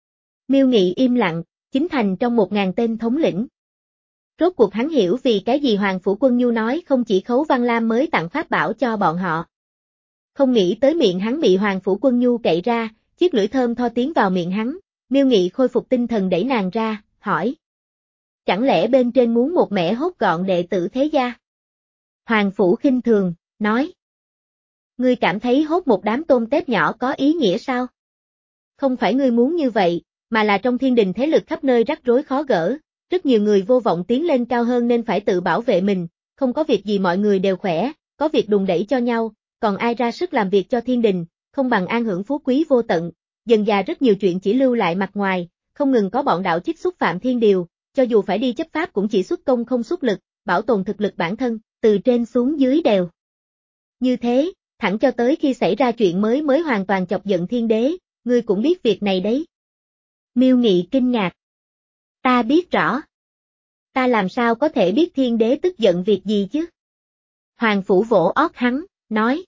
Miêu Nghị im lặng, chín thành trong một ngàn tên thống lĩnh. Rốt cuộc hắn hiểu vì cái gì Hoàng Phủ Quân Nhu nói không chỉ Khấu Văn Lam mới tặng pháp bảo cho bọn họ. Không nghĩ tới miệng hắn bị Hoàng Phủ Quân Nhu cậy ra, chiếc lưỡi thơm tho tiến vào miệng hắn, Miêu Nghị khôi phục tinh thần đẩy nàng ra, hỏi. Chẳng lẽ bên trên muốn một mẻ hốt gọn đệ tử thế gia? Hoàng Phủ khinh thường, nói. Ngươi cảm thấy hốt một đám tôm tép nhỏ có ý nghĩa sao? Không phải ngươi muốn như vậy, mà là trong thiên đình thế lực khắp nơi rắc rối khó gỡ, rất nhiều người vô vọng tiến lên cao hơn nên phải tự bảo vệ mình, không có việc gì mọi người đều khỏe, có việc đùn đẩy cho nhau, còn ai ra sức làm việc cho thiên đình, không bằng an hưởng phú quý vô tận, dần dà rất nhiều chuyện chỉ lưu lại mặt ngoài, không ngừng có bọn đạo chích xúc phạm thiên điều, cho dù phải đi chấp pháp cũng chỉ xuất công không xuất lực, bảo tồn thực lực bản thân, từ trên xuống dưới đều. Như thế, thẳng cho tới khi xảy ra chuyện mới mới hoàn toàn chọc giận thiên đế, ngươi cũng biết việc này đấy. Miêu Nghị kinh ngạc. Ta biết rõ. Ta làm sao có thể biết thiên đế tức giận việc gì chứ? Hoàng Phủ vỗ ót hắn, nói.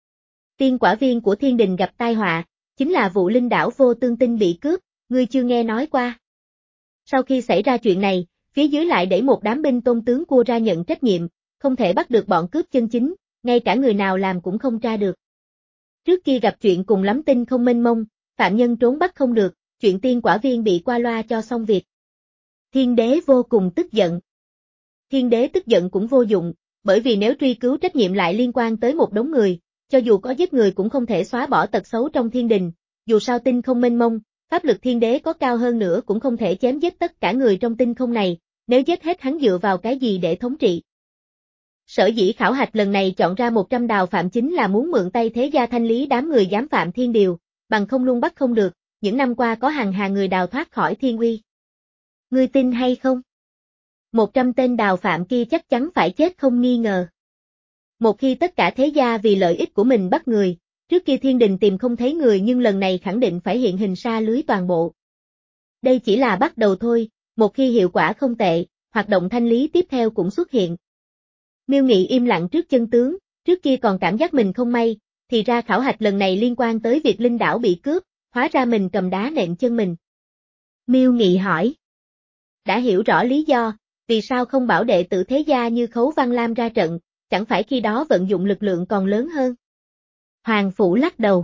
Tiên quả viên của thiên đình gặp tai họa, chính là vụ linh đảo vô tương tinh bị cướp, ngươi chưa nghe nói qua. Sau khi xảy ra chuyện này, phía dưới lại đẩy một đám binh tôn tướng cua ra nhận trách nhiệm, không thể bắt được bọn cướp chân chính, ngay cả người nào làm cũng không tra được. Trước kia gặp chuyện cùng lắm tinh không mênh mông, phạm nhân trốn bắt không được, chuyện tiên quả viên bị qua loa cho xong việc. Thiên đế vô cùng tức giận. Thiên đế tức giận cũng vô dụng, bởi vì nếu truy cứu trách nhiệm lại liên quan tới một đống người, cho dù có giết người cũng không thể xóa bỏ tật xấu trong thiên đình, dù sao tinh không mênh mông, pháp lực thiên đế có cao hơn nữa cũng không thể chém giết tất cả người trong tinh không này, nếu giết hết hắn dựa vào cái gì để thống trị. Sở dĩ khảo hạch lần này chọn ra một trăm đào phạm chính là muốn mượn tay thế gia thanh lý đám người dám phạm thiên điều, bằng không luôn bắt không được, những năm qua có hàng hà người đào thoát khỏi thiên uy. Ngươi tin hay không? Một trăm tên đào phạm kia chắc chắn phải chết không nghi ngờ. Một khi tất cả thế gia vì lợi ích của mình bắt người, trước kia thiên đình tìm không thấy người nhưng lần này khẳng định phải hiện hình sa lưới toàn bộ. Đây chỉ là bắt đầu thôi, một khi hiệu quả không tệ, hoạt động thanh lý tiếp theo cũng xuất hiện. Miêu Nghị im lặng trước chân tướng, trước kia còn cảm giác mình không may, thì ra khảo hạch lần này liên quan tới việc linh đảo bị cướp, hóa ra mình cầm đá nện chân mình. Miêu Nghị hỏi. Đã hiểu rõ lý do, vì sao không bảo đệ tử thế gia như Khấu Văn Lam ra trận, chẳng phải khi đó vận dụng lực lượng còn lớn hơn. Hoàng Phủ lắc đầu.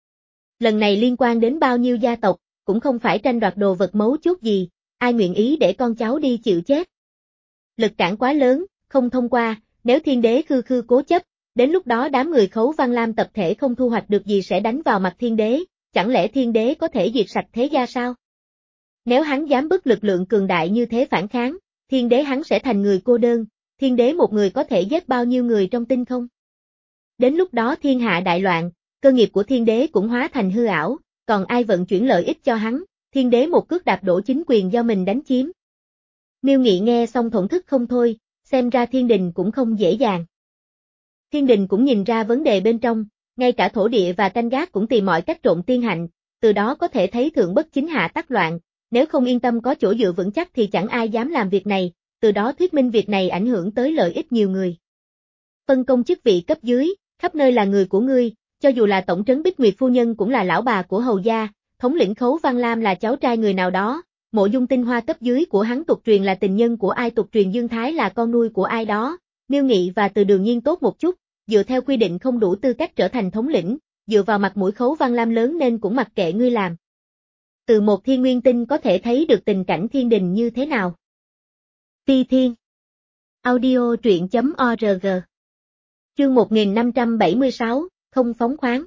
Lần này liên quan đến bao nhiêu gia tộc, cũng không phải tranh đoạt đồ vật mấu chốt gì, ai nguyện ý để con cháu đi chịu chết. Lực cản quá lớn, không thông qua, nếu thiên đế khư khư cố chấp, đến lúc đó đám người Khấu Văn Lam tập thể không thu hoạch được gì sẽ đánh vào mặt thiên đế, chẳng lẽ thiên đế có thể diệt sạch thế gia sao? Nếu hắn dám bức lực lượng cường đại như thế phản kháng, thiên đế hắn sẽ thành người cô đơn, thiên đế một người có thể giết bao nhiêu người trong tinh không? Đến lúc đó thiên hạ đại loạn, cơ nghiệp của thiên đế cũng hóa thành hư ảo, còn ai vận chuyển lợi ích cho hắn, thiên đế một cước đạp đổ chính quyền do mình đánh chiếm. Miêu Nghị nghe xong thổn thức không thôi, xem ra thiên đình cũng không dễ dàng. Thiên đình cũng nhìn ra vấn đề bên trong, ngay cả thổ địa và canh gác cũng tìm mọi cách trộn tiên hạnh, từ đó có thể thấy thượng bất chính hạ tắc loạn, nếu không yên tâm có chỗ dựa vững chắc thì chẳng ai dám làm việc này, từ đó thuyết minh việc này ảnh hưởng tới lợi ích nhiều người. Phân công chức vị cấp dưới, khắp nơi là người của ngươi, cho dù là tổng trấn Bích Nguyệt phu nhân cũng là lão bà của hầu gia, thống lĩnh Khấu Văn Lam là cháu trai người nào đó, Mộ Dung Tinh Hoa cấp dưới của hắn tục truyền là tình nhân của ai, tục truyền Dương Thái là con nuôi của ai đó, Miêu Nghị và Từ Đường Nhiên tốt một chút, dựa theo quy định không đủ tư cách trở thành thống lĩnh, dựa vào mặt mũi Khấu Văn Lam lớn nên cũng mặc kệ ngươi làm. Từ một thiên nguyên tinh có thể thấy được tình cảnh thiên đình như thế nào. Phi Thiên Audio truyện chấm org Chương một nghìn năm trăm bảy mươi sáu, không phóng khoáng.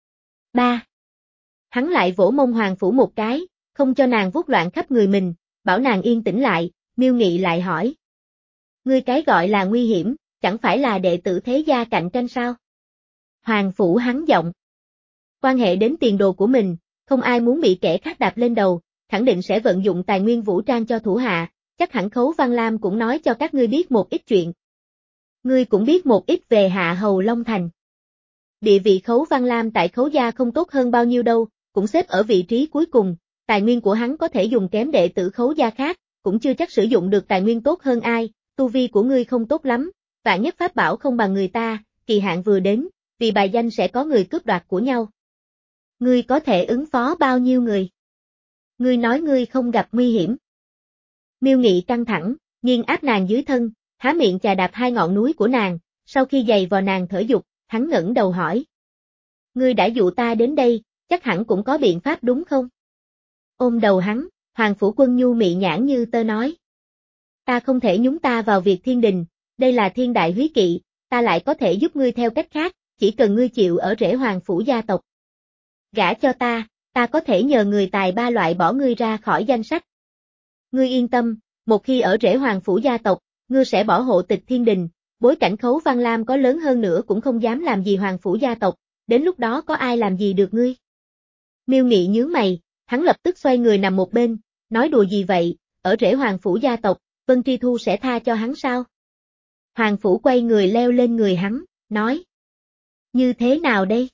ba. Hắn lại vỗ mông Hoàng Phủ một cái, không cho nàng vuốt loạn khắp người mình, bảo nàng yên tĩnh lại, Miêu Nghị lại hỏi. Ngươi cái gọi là nguy hiểm, chẳng phải là đệ tử thế gia cạnh tranh sao? Hoàng Phủ hắn giọng. Quan hệ đến tiền đồ của mình, không ai muốn bị kẻ khác đạp lên đầu, khẳng định sẽ vận dụng tài nguyên vũ trang cho thủ hạ, chắc hẳn Khấu Văn Lam cũng nói cho các ngươi biết một ít chuyện. Ngươi cũng biết một ít về Hạ Hầu Long Thành. Địa vị Khấu Văn Lam tại Khấu gia không tốt hơn bao nhiêu đâu, cũng xếp ở vị trí cuối cùng, tài nguyên của hắn có thể dùng kém đệ tử Khấu gia khác, cũng chưa chắc sử dụng được tài nguyên tốt hơn ai, tu vi của ngươi không tốt lắm, vạn nhất pháp bảo không bằng người ta, kỳ hạn vừa đến, vì bài danh sẽ có người cướp đoạt của nhau. Ngươi có thể ứng phó bao nhiêu người? Ngươi nói ngươi không gặp nguy hiểm. Miêu Nghị căng thẳng, nghiêng áp nàng dưới thân, há miệng chà đạp hai ngọn núi của nàng, sau khi giày vò nàng thở dục, hắn ngẩng đầu hỏi. Ngươi đã dụ ta đến đây, chắc hẳn cũng có biện pháp đúng không? Ôm đầu hắn, Hoàng Phủ Quân nhu mị nhãn như tơ nói. Ta không thể nhúng ta vào việc thiên đình, đây là thiên đại húy kỵ, ta lại có thể giúp ngươi theo cách khác, chỉ cần ngươi chịu ở rễ Hoàng Phủ gia tộc. Gả cho ta, ta có thể nhờ người tài ba loại bỏ ngươi ra khỏi danh sách. Ngươi yên tâm, một khi ở rễ Hoàng Phủ gia tộc, ngươi sẽ bỏ hộ tịch thiên đình, bối cảnh Khấu Văn Lam có lớn hơn nữa cũng không dám làm gì Hoàng Phủ gia tộc, đến lúc đó có ai làm gì được ngươi? Miêu Nghị nhướng mày, hắn lập tức xoay người nằm một bên, nói đùa gì vậy, ở rễ Hoàng Phủ gia tộc, Vân Tri Thu sẽ tha cho hắn sao? Hoàng Phủ quay người leo lên người hắn, nói. Như thế nào đây?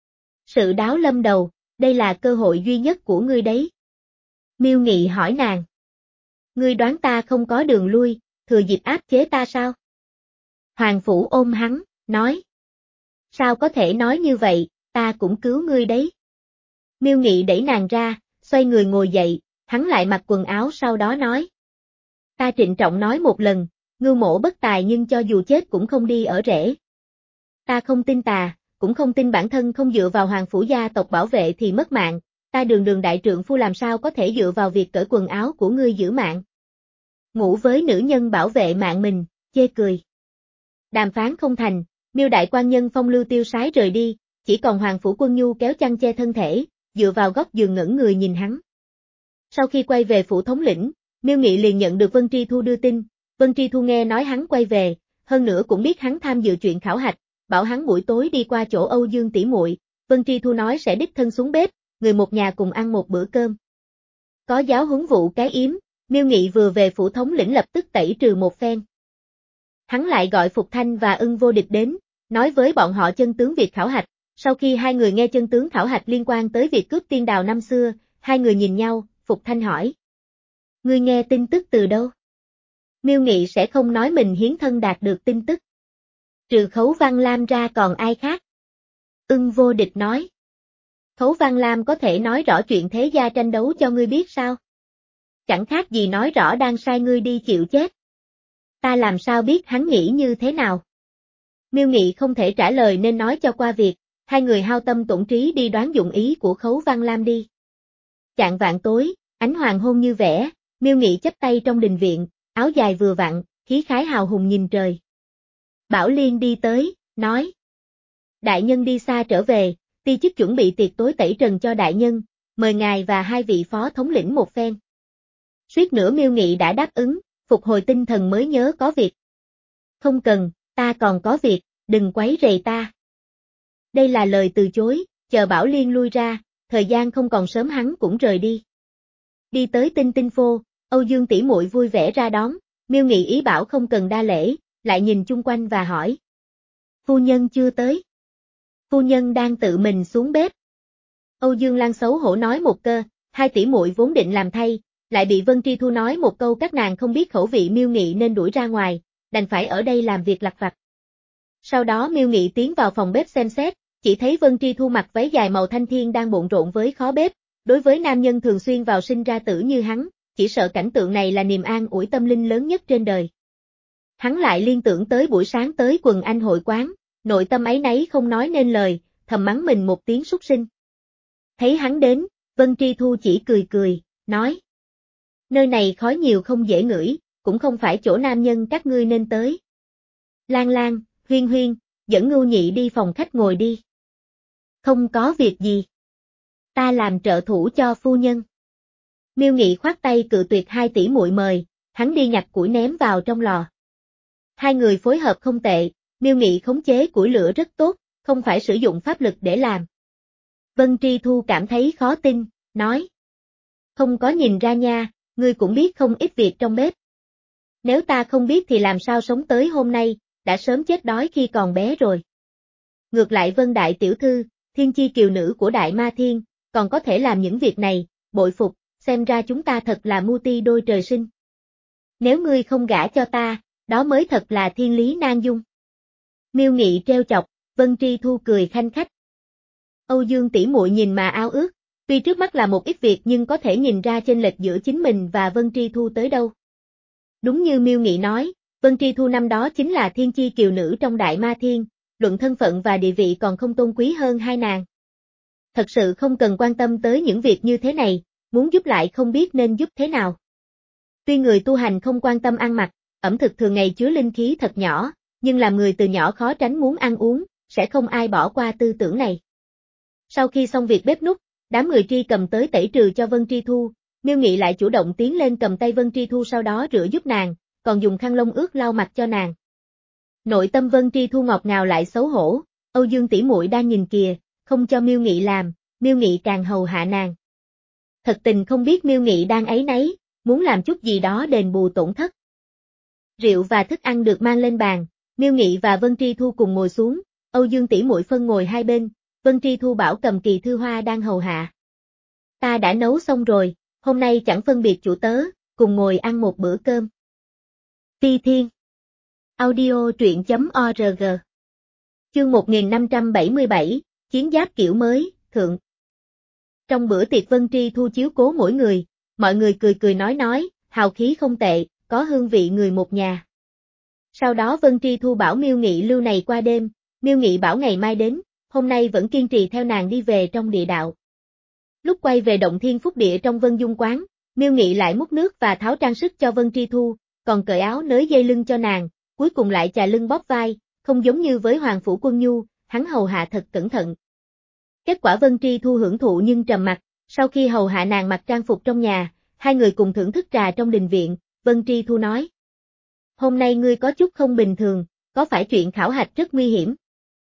Sự đáo lâm đầu, đây là cơ hội duy nhất của ngươi đấy. Miêu Nghị hỏi nàng. Ngươi đoán ta không có đường lui, thừa dịp áp chế ta sao? Hoàng Phủ ôm hắn, nói. Sao có thể nói như vậy, ta cũng cứu ngươi đấy. Miêu Nghị đẩy nàng ra, xoay người ngồi dậy, hắn lại mặc quần áo sau đó nói. Ta trịnh trọng nói một lần, Ngưu Mỗ bất tài nhưng cho dù chết cũng không đi ở rễ. Ta không tin tà, cũng không tin bản thân không dựa vào Hoàng Phủ gia tộc bảo vệ thì mất mạng, ta đường đường đại trượng phu làm sao có thể dựa vào việc cởi quần áo của ngươi giữ mạng. Ngủ với nữ nhân bảo vệ mạng mình, chê cười. Đàm phán không thành, Miêu đại quan nhân phong lưu tiêu sái rời đi, chỉ còn Hoàng Phủ Quân nhu kéo chăn che thân thể, dựa vào góc giường ngẩn người nhìn hắn. Sau khi quay về phủ thống lĩnh, Miêu Nghị liền nhận được Vân Tri Thu đưa tin, Vân Tri Thu nghe nói hắn quay về, hơn nữa cũng biết hắn tham dự chuyện khảo hạch, bảo hắn buổi tối đi qua chỗ Âu Dương tỷ muội, Vân Tri Thu nói sẽ đích thân xuống bếp, người một nhà cùng ăn một bữa cơm. Có giáo huấn vụ cái yếm, Miêu Nghị vừa về phủ thống lĩnh lập tức tẩy trừ một phen. Hắn lại gọi Phục Thanh và Ưng Vô Địch đến, nói với bọn họ chân tướng việc khảo hạch, sau khi hai người nghe chân tướng khảo hạch liên quan tới việc cướp tiên đào năm xưa, hai người nhìn nhau, Phục Thanh hỏi. Ngươi nghe tin tức từ đâu? Miêu Nghị sẽ không nói mình hiến thân đạt được tin tức. Trừ Khấu Văn Lam ra còn ai khác? Ưng Vô Địch nói. Khấu Văn Lam có thể nói rõ chuyện thế gia tranh đấu cho ngươi biết sao? Chẳng khác gì nói rõ đang sai ngươi đi chịu chết. Ta làm sao biết hắn nghĩ như thế nào? Miêu Nghị không thể trả lời nên nói cho qua việc, hai người hao tâm tổn trí đi đoán dụng ý của Khấu Văn Lam đi. Chạng vạn tối, ánh hoàng hôn như vẽ, Miêu Nghị chắp tay trong đình viện, áo dài vừa vặn, khí khái hào hùng nhìn trời. Bảo Liên đi tới, nói. Đại nhân đi xa trở về, ti chức chuẩn bị tiệc tối tẩy trần cho đại nhân, mời ngài và hai vị phó thống lĩnh một phen. Suýt nữa Miêu Nghị đã đáp ứng, phục hồi tinh thần mới nhớ có việc. Không cần, ta còn có việc, đừng quấy rầy ta. Đây là lời từ chối, chờ Bảo Liên lui ra, thời gian không còn sớm hắn cũng rời đi. Đi tới Tinh Tinh Phô, Âu Dương tỷ muội vui vẻ ra đón, Miêu Nghị ý bảo không cần đa lễ, lại nhìn chung quanh và hỏi. Phu nhân chưa tới. Phu nhân đang tự mình xuống bếp. Âu Dương Lan xấu hổ nói một cơ, hai tỷ muội vốn định làm thay, lại bị Vân Tri Thu nói một câu các nàng không biết khẩu vị Miêu Nghị nên đuổi ra ngoài, đành phải ở đây làm việc lặt vặt. Sau đó Miêu Nghị tiến vào phòng bếp xem xét, chỉ thấy Vân Tri Thu mặc váy dài màu thanh thiên đang bộn rộn với khó bếp, đối với nam nhân thường xuyên vào sinh ra tử như hắn, chỉ sợ cảnh tượng này là niềm an ủi tâm linh lớn nhất trên đời. Hắn lại liên tưởng tới buổi sáng tới quần anh hội quán, nội tâm áy náy không nói nên lời, thầm mắng mình một tiếng súc sinh. Thấy hắn đến, Vân Tri Thu chỉ cười cười, nói. Nơi này khói nhiều không dễ ngửi, cũng không phải chỗ nam nhân các ngươi nên tới. Lan Lan, Huyên Huyên, dẫn Ngưu Nhị đi phòng khách ngồi đi. Không có việc gì. Ta làm trợ thủ cho phu nhân. Miêu Nghị khoát tay cự tuyệt hai tỷ muội mời, hắn đi nhặt củi ném vào trong lò. Hai người phối hợp không tệ, Miêu Nghị khống chế củi lửa rất tốt, không phải sử dụng pháp lực để làm. Vân Tri Thu cảm thấy khó tin, nói. Không có nhìn ra nha, ngươi cũng biết không ít việc trong bếp. Nếu ta không biết thì làm sao sống tới hôm nay, đã sớm chết đói khi còn bé rồi. Ngược lại Vân Đại Tiểu Thư, thiên chi kiều nữ của Đại Ma Thiên, còn có thể làm những việc này, bội phục, xem ra chúng ta thật là mưu ti đôi trời sinh. Nếu ngươi không gả cho ta, đó mới thật là thiên lý nan dung. Miêu Nghị treo chọc, Vân Tri Thu cười khanh khách. Âu Dương tỷ muội nhìn mà ao ước, tuy trước mắt là một ít việc nhưng có thể nhìn ra chênh lệch giữa chính mình và Vân Tri Thu tới đâu. Đúng như Miêu Nghị nói, Vân Tri Thu năm đó chính là thiên chi kiều nữ trong Đại Ma Thiên, luận thân phận và địa vị còn không tôn quý hơn hai nàng. Thật sự không cần quan tâm tới những việc như thế này, muốn giúp lại không biết nên giúp thế nào. Tuy người tu hành không quan tâm ăn mặc, ẩm thực thường ngày chứa linh khí thật nhỏ, nhưng làm người từ nhỏ khó tránh muốn ăn uống, sẽ không ai bỏ qua tư tưởng này. Sau khi xong việc bếp núc, đám người Tri cầm tới tẩy trừ cho Vân Tri Thu, Miêu Nghị lại chủ động tiến lên cầm tay Vân Tri Thu sau đó rửa giúp nàng, còn dùng khăn lông ướt lau mặt cho nàng. Nội tâm Vân Tri Thu ngọt ngào lại xấu hổ, Âu Dương tỷ muội đang nhìn kìa, không cho Miêu Nghị làm, Miêu Nghị càng hầu hạ nàng. Thật tình không biết Miêu Nghị đang áy náy, muốn làm chút gì đó đền bù tổn thất. Rượu và thức ăn được mang lên bàn, Miêu Nghị và Vân Tri Thu cùng ngồi xuống, Âu Dương tỷ muội phân ngồi hai bên, Vân Tri Thu bảo cầm kỳ thư hoa đang hầu hạ. Ta đã nấu xong rồi, hôm nay chẳng phân biệt chủ tớ, cùng ngồi ăn một bữa cơm. Ti Thiên Audio truyện chấm org Chương một nghìn năm trăm bảy mươi bảy, Chiến giáp kiểu mới, thượng. Trong bữa tiệc Vân Tri Thu chiếu cố mỗi người, mọi người cười cười nói nói, hào khí không tệ, có hương vị người một nhà. Sau đó Vân Tri Thu bảo Miêu Nghị lưu này qua đêm, Miêu Nghị bảo ngày mai đến, hôm nay vẫn kiên trì theo nàng đi về trong địa đạo. Lúc quay về động thiên phúc địa trong Vân Dung quán, Miêu Nghị lại múc nước và tháo trang sức cho Vân Tri Thu, còn cởi áo nới dây lưng cho nàng, cuối cùng lại chà lưng bóp vai, không giống như với Hoàng Phủ Quân Nhu, hắn hầu hạ thật cẩn thận. Kết quả Vân Tri Thu hưởng thụ nhưng trầm mặc, sau khi hầu hạ nàng mặc trang phục trong nhà, hai người cùng thưởng thức trà trong đình viện, Vân Tri Thu nói. Hôm nay ngươi có chút không bình thường, có phải chuyện khảo hạch rất nguy hiểm?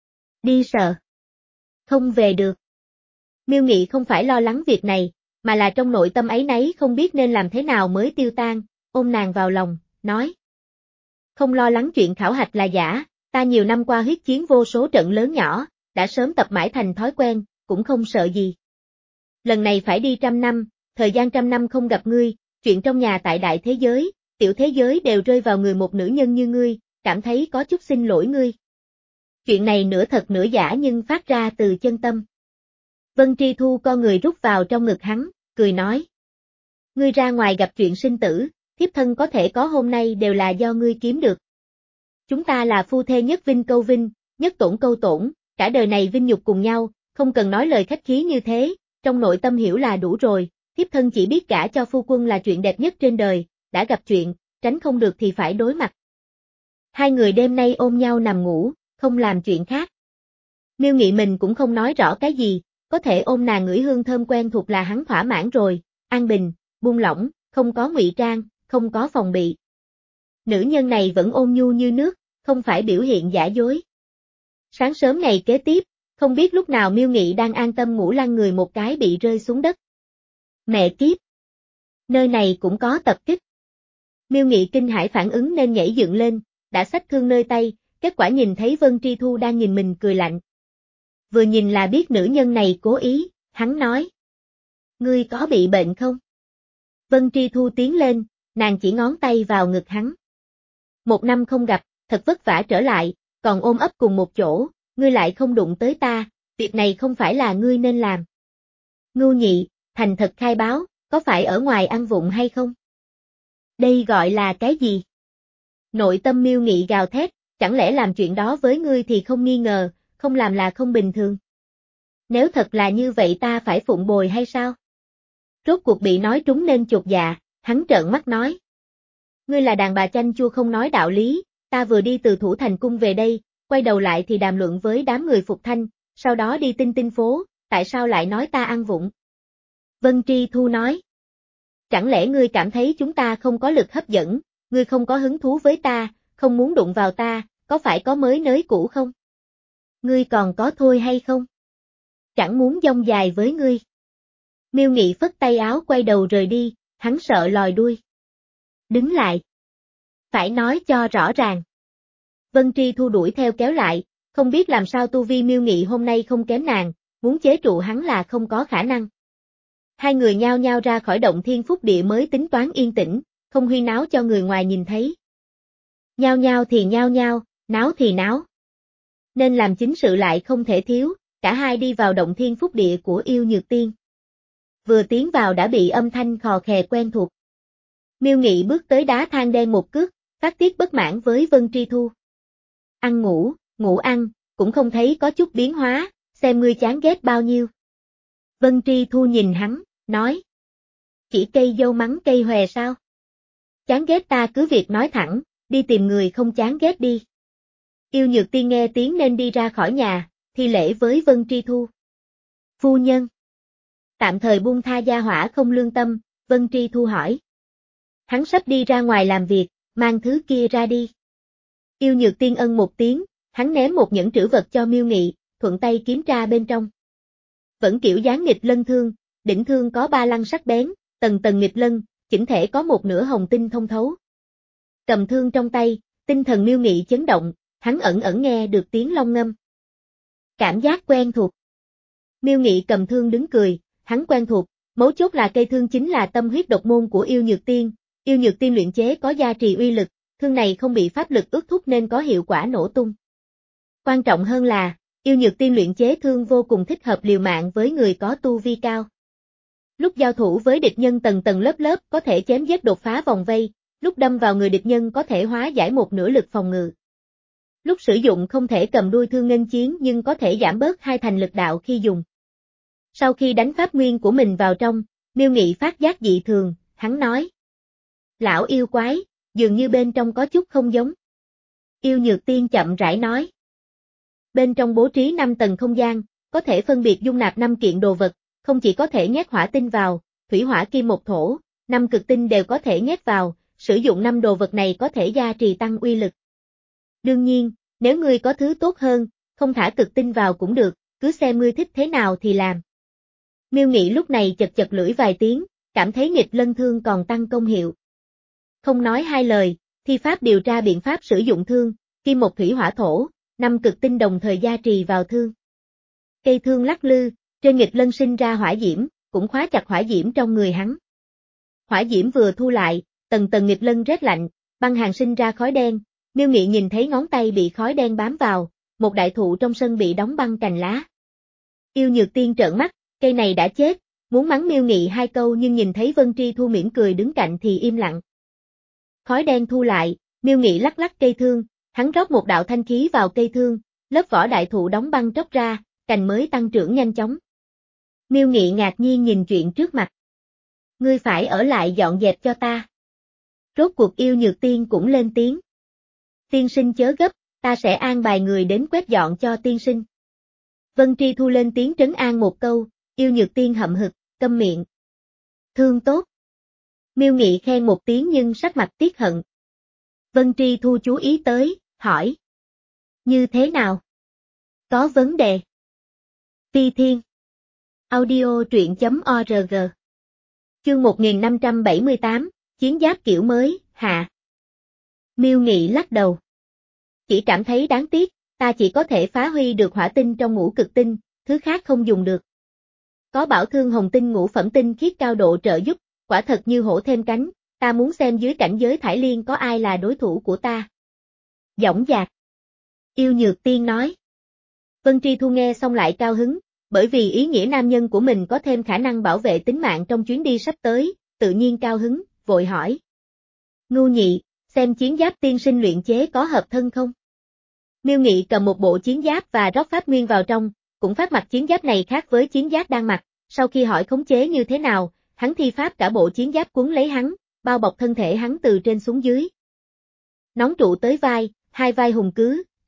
Đi sợ. Không về được. Miêu Nghị không phải lo lắng việc này, mà là trong nội tâm ấy nấy không biết nên làm thế nào mới tiêu tan, ôm nàng vào lòng, nói. Không lo lắng chuyện khảo hạch là giả, ta nhiều năm qua huyết chiến vô số trận lớn nhỏ, đã sớm tập mãi thành thói quen, cũng không sợ gì. Lần này phải đi trăm năm, thời gian trăm năm không gặp ngươi, chuyện trong nhà tại đại thế giới, tiểu thế giới đều rơi vào người một nữ nhân như ngươi, cảm thấy có chút xin lỗi ngươi. Chuyện này nửa thật nửa giả nhưng phát ra từ chân tâm. Vân Tri Thu con người rút vào trong ngực hắn, cười nói. Ngươi ra ngoài gặp chuyện sinh tử, thiếp thân có thể có hôm nay đều là do ngươi kiếm được. Chúng ta là phu thê nhất vinh câu vinh, nhất tổn câu tổn, cả đời này vinh nhục cùng nhau, không cần nói lời khách khí như thế, trong nội tâm hiểu là đủ rồi, thiếp thân chỉ biết gả cho phu quân là chuyện đẹp nhất trên đời, đã gặp chuyện, tránh không được thì phải đối mặt. Hai người đêm nay ôm nhau nằm ngủ, không làm chuyện khác. Miêu Nghị mình cũng không nói rõ cái gì, có thể ôm nàng ngửi hương thơm quen thuộc là hắn thỏa mãn rồi, an bình, buông lỏng, không có ngụy trang, không có phòng bị. Nữ nhân này vẫn ôn nhu như nước, không phải biểu hiện giả dối. Sáng sớm ngày kế tiếp, không biết lúc nào Miêu Nghị đang an tâm ngủ lăn người một cái bị rơi xuống đất. Mẹ kiếp! Nơi này cũng có tập kích. Miêu Nghị kinh hãi phản ứng nên nhảy dựng lên, đã xách thương nơi tay, kết quả nhìn thấy Vân Tri Thu đang nhìn mình cười lạnh. Vừa nhìn là biết nữ nhân này cố ý, hắn nói. Ngươi có bị bệnh không? Vân Tri Thu tiến lên, nàng chỉ ngón tay vào ngực hắn. Một năm không gặp, thật vất vả trở lại, còn ôm ấp cùng một chỗ, ngươi lại không đụng tới ta, việc này không phải là ngươi nên làm. Ngưu Nhị, thành thật khai báo, có phải ở ngoài ăn vụng hay không? Đây gọi là cái gì? Nội tâm Miêu Nghị gào thét, chẳng lẽ làm chuyện đó với ngươi thì không nghi ngờ, không làm là không bình thường. Nếu thật là như vậy ta phải phụng bồi hay sao? Rốt cuộc bị nói trúng nên chột dạ, hắn trợn mắt nói. Ngươi là đàn bà chanh chua không nói đạo lý, ta vừa đi từ Thủ Thành Cung về đây, quay đầu lại thì đàm luận với đám người Phục Thanh, sau đó đi tinh tinh phố, tại sao lại nói ta ăn vụng? Vân Tri Thu nói. Chẳng lẽ ngươi cảm thấy chúng ta không có lực hấp dẫn, ngươi không có hứng thú với ta, không muốn đụng vào ta, có phải có mới nới cũ không? Ngươi còn có thôi hay không? Chẳng muốn dông dài với ngươi. Miêu Nghị phất tay áo quay đầu rời đi, hắn sợ lòi đuôi. Đứng lại. Phải nói cho rõ ràng. Vân Tri Thu đuổi theo kéo lại, không biết làm sao tu vi Miêu Nghị hôm nay không kém nàng, muốn chế trụ hắn là không có khả năng. Hai người nhao nhao ra khỏi động thiên phúc địa mới tính toán yên tĩnh, không huyên náo cho người ngoài nhìn thấy. Nhao nhao thì nhao nhao, náo thì náo. Nên làm chính sự lại không thể thiếu, cả hai đi vào động thiên phúc địa của Yêu Nhược Tiên. Vừa tiến vào đã bị âm thanh khò khè quen thuộc. Miêu Nghị bước tới đá thang đen một cước, phát tiết bất mãn với Vân Tri Thu. Ăn ngủ, ngủ ăn, cũng không thấy có chút biến hóa, xem ngươi chán ghét bao nhiêu. Vân Tri Thu nhìn hắn, nói. Chỉ cây dâu mắng cây hòe sao? Chán ghét ta cứ việc nói thẳng, đi tìm người không chán ghét đi. Yêu Nhược Tiên nghe tiếng nên đi ra khỏi nhà, thi lễ với Vân Tri Thu. Phu nhân. Tạm thời buông tha gia hỏa không lương tâm, Vân Tri Thu hỏi. Hắn sắp đi ra ngoài làm việc, mang thứ kia ra đi. Yêu Nhược Tiên ân một tiếng, hắn ném một nhẫn trữ vật cho Miêu Nghị, thuận tay kiểm tra bên trong. Vẫn kiểu dáng nghịch lân thương, đỉnh thương có ba lăng sắc bén, tầng tầng nghịch lân, chỉnh thể có một nửa hồng tinh thông thấu. Cầm thương trong tay, tinh thần Miêu Nghị chấn động, hắn ẩn ẩn nghe được tiếng long ngâm. Cảm giác quen thuộc. Miêu Nghị cầm thương đứng cười, hắn quen thuộc, mấu chốt là cây thương chính là tâm huyết độc môn của Yêu Nhược Tiên, Yêu Nhược Tiên luyện chế có gia trì uy lực, thương này không bị pháp lực ước thúc nên có hiệu quả nổ tung. Quan trọng hơn là, Yêu Nhược Tiên luyện chế thương vô cùng thích hợp liều mạng với người có tu vi cao. Lúc giao thủ với địch nhân tầng tầng lớp lớp có thể chém giết đột phá vòng vây, lúc đâm vào người địch nhân có thể hóa giải một nửa lực phòng ngự. Lúc sử dụng không thể cầm đuôi thương nghênh chiến nhưng có thể giảm bớt hai thành lực đạo khi dùng. Sau khi đánh pháp nguyên của mình vào trong, Miêu Nghị phát giác dị thường, hắn nói. Lão yêu quái, dường như bên trong có chút không giống. Yêu Nhược Tiên chậm rãi nói. Bên trong bố trí năm tầng không gian, có thể phân biệt dung nạp năm kiện đồ vật, không chỉ có thể nhét hỏa tinh vào, thủy hỏa kim một thổ, năm cực tinh đều có thể nhét vào, sử dụng năm đồ vật này có thể gia trì tăng uy lực. Đương nhiên, nếu ngươi có thứ tốt hơn, không thả cực tinh vào cũng được, cứ xem ngươi thích thế nào thì làm. Miêu Nghị lúc này chật chật lưỡi vài tiếng, cảm thấy nghịch lân thương còn tăng công hiệu. Không nói hai lời, thi pháp điều tra biện pháp sử dụng thương, kim một thủy hỏa thổ, năm cực tinh đồng thời gia trì vào thương. Cây thương lắc lư, trên nghịch lân sinh ra hỏa diễm, cũng khóa chặt hỏa diễm trong người hắn. Hỏa diễm vừa thu lại, tầng tầng nghịch lân rét lạnh, băng hàng sinh ra khói đen, Miêu Nghị nhìn thấy ngón tay bị khói đen bám vào, một đại thụ trong sân bị đóng băng cành lá. Yêu Nhược Tiên trợn mắt, cây này đã chết, muốn mắng Miêu Nghị hai câu nhưng nhìn thấy Vân Tri Thu mỉm cười đứng cạnh thì im lặng. Khói đen thu lại, Miêu Nghị lắc lắc cây thương, hắn rót một đạo thanh khí vào cây thương, lớp vỏ đại thụ đóng băng tróc ra, cành mới tăng trưởng nhanh chóng. Miêu Nghị ngạc nhiên nhìn chuyện trước mặt. Ngươi phải ở lại dọn dẹp cho ta. Rốt cuộc Yêu Nhược Tiên cũng lên tiếng. Tiên sinh chớ gấp, ta sẽ an bài người đến quét dọn cho tiên sinh. Vân Tri Thu lên tiếng trấn an một câu, Yêu Nhược Tiên hậm hực, câm miệng. Thương tốt. Miêu Nghị khen một tiếng nhưng sắc mặt tiếc hận. Vân Tri Thu chú ý tới, hỏi. Như thế nào? Có vấn đề. Phi Thiên. Audio truyện chấm org. Chương một nghìn năm trăm bảy mươi tám, Chiến giáp kiểu mới, hạ. Miêu Nghị lắc đầu. Chỉ cảm thấy đáng tiếc, ta chỉ có thể phá huy được hỏa tinh trong ngũ cực tinh, thứ khác không dùng được. Có bảo thương hồng tinh ngũ phẩm tinh khiết cao độ trợ giúp, quả thật như hổ thêm cánh, ta muốn xem dưới cảnh giới Thải Liên có ai là đối thủ của ta. Dõng dạc. Yêu Nhược Tiên nói. Vân Tri Thu nghe xong lại cao hứng, bởi vì ý nghĩa nam nhân của mình có thêm khả năng bảo vệ tính mạng trong chuyến đi sắp tới, tự nhiên cao hứng, vội hỏi. Ngưu Nhị, xem chiến giáp tiên sinh luyện chế có hợp thân không? Miêu Nghị cầm một bộ chiến giáp và rót pháp nguyên vào trong, cũng phát mặc chiến giáp này khác với chiến giáp đang mặc, sau khi hỏi khống chế như thế nào, hắn thi pháp cả bộ chiến giáp cuốn lấy hắn, bao bọc thân thể hắn từ trên xuống dưới. Nón trụ tới vai, hai vai hùng cứ,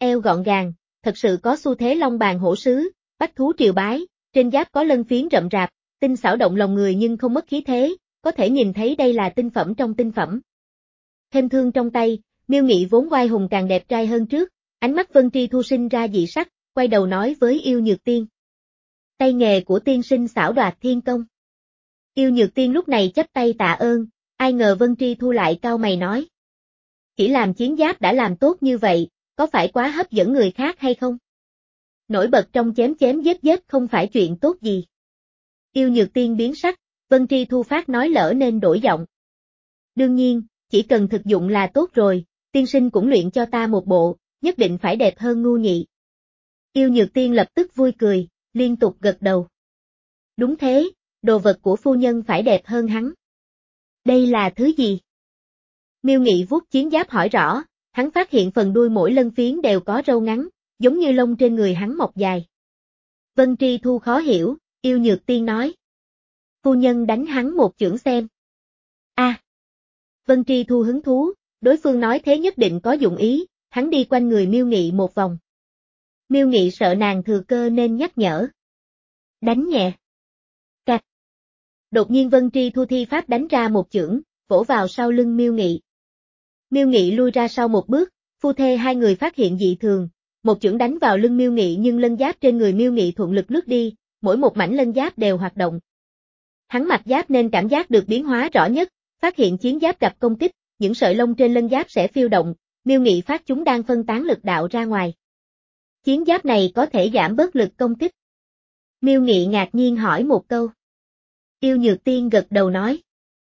eo gọn gàng, thật sự có xu thế long bàng hổ sứ, bách thú triều bái, trên giáp có lân phiến rậm rạp, tinh xảo động lòng người nhưng không mất khí thế, có thể nhìn thấy đây là tinh phẩm trong tinh phẩm. Thêm thương trong tay, Miêu Nghị vốn oai hùng càng đẹp trai hơn trước, ánh mắt Vân Tri Thu sinh ra dị sắc, quay đầu nói với Yêu Nhược Tiên. Tay nghề của tiên sinh xảo đoạt thiên công. Yêu Nhược Tiên lúc này chắp tay tạ ơn, ai ngờ Vân Tri Thu lại cau mày nói. Chỉ làm chiến giáp đã làm tốt như vậy, có phải quá hấp dẫn người khác hay không? Nổi bật trong chém chém giết giết không phải chuyện tốt gì. Yêu Nhược Tiên biến sắc, Vân Tri Thu phát nói lỡ nên đổi giọng. Đương nhiên, chỉ cần thực dụng là tốt rồi, tiên sinh cũng luyện cho ta một bộ, nhất định phải đẹp hơn Ngu Nhị. Yêu Nhược Tiên lập tức vui cười, liên tục gật đầu. Đúng thế, đồ vật của phu nhân phải đẹp hơn hắn. Đây là thứ gì? Miêu Nghị vuốt chiến giáp hỏi rõ, hắn phát hiện phần đuôi mỗi lân phiến đều có râu ngắn, giống như lông trên người hắn mọc dài. Vân Tri Thu khó hiểu, Yêu Nhược Tiên nói. Phu nhân đánh hắn một chưởng xem. A. À. Vân Tri Thu hứng thú, đối phương nói thế nhất định có dụng ý, hắn đi quanh người Miêu Nghị một vòng. Miêu Nghị sợ nàng thừa cơ nên nhắc nhở. Đánh nhẹ. Cạch. Đột nhiên Vân Tri Thu thi pháp đánh ra một chưởng, vỗ vào sau lưng Miêu Nghị. Miêu Nghị lui ra sau một bước, phu thê hai người phát hiện dị thường, một chưởng đánh vào lưng Miêu Nghị nhưng lân giáp trên người Miêu Nghị thuận lực lướt đi, mỗi một mảnh lân giáp đều hoạt động. Hắn mặc giáp nên cảm giác được biến hóa rõ nhất, phát hiện chiến giáp gặp công kích, những sợi lông trên lân giáp sẽ phiêu động, Miêu Nghị phát chúng đang phân tán lực đạo ra ngoài. Chiến giáp này có thể giảm bớt lực công kích. Miêu Nghị ngạc nhiên hỏi một câu. Yêu Nhược Tiên gật đầu nói.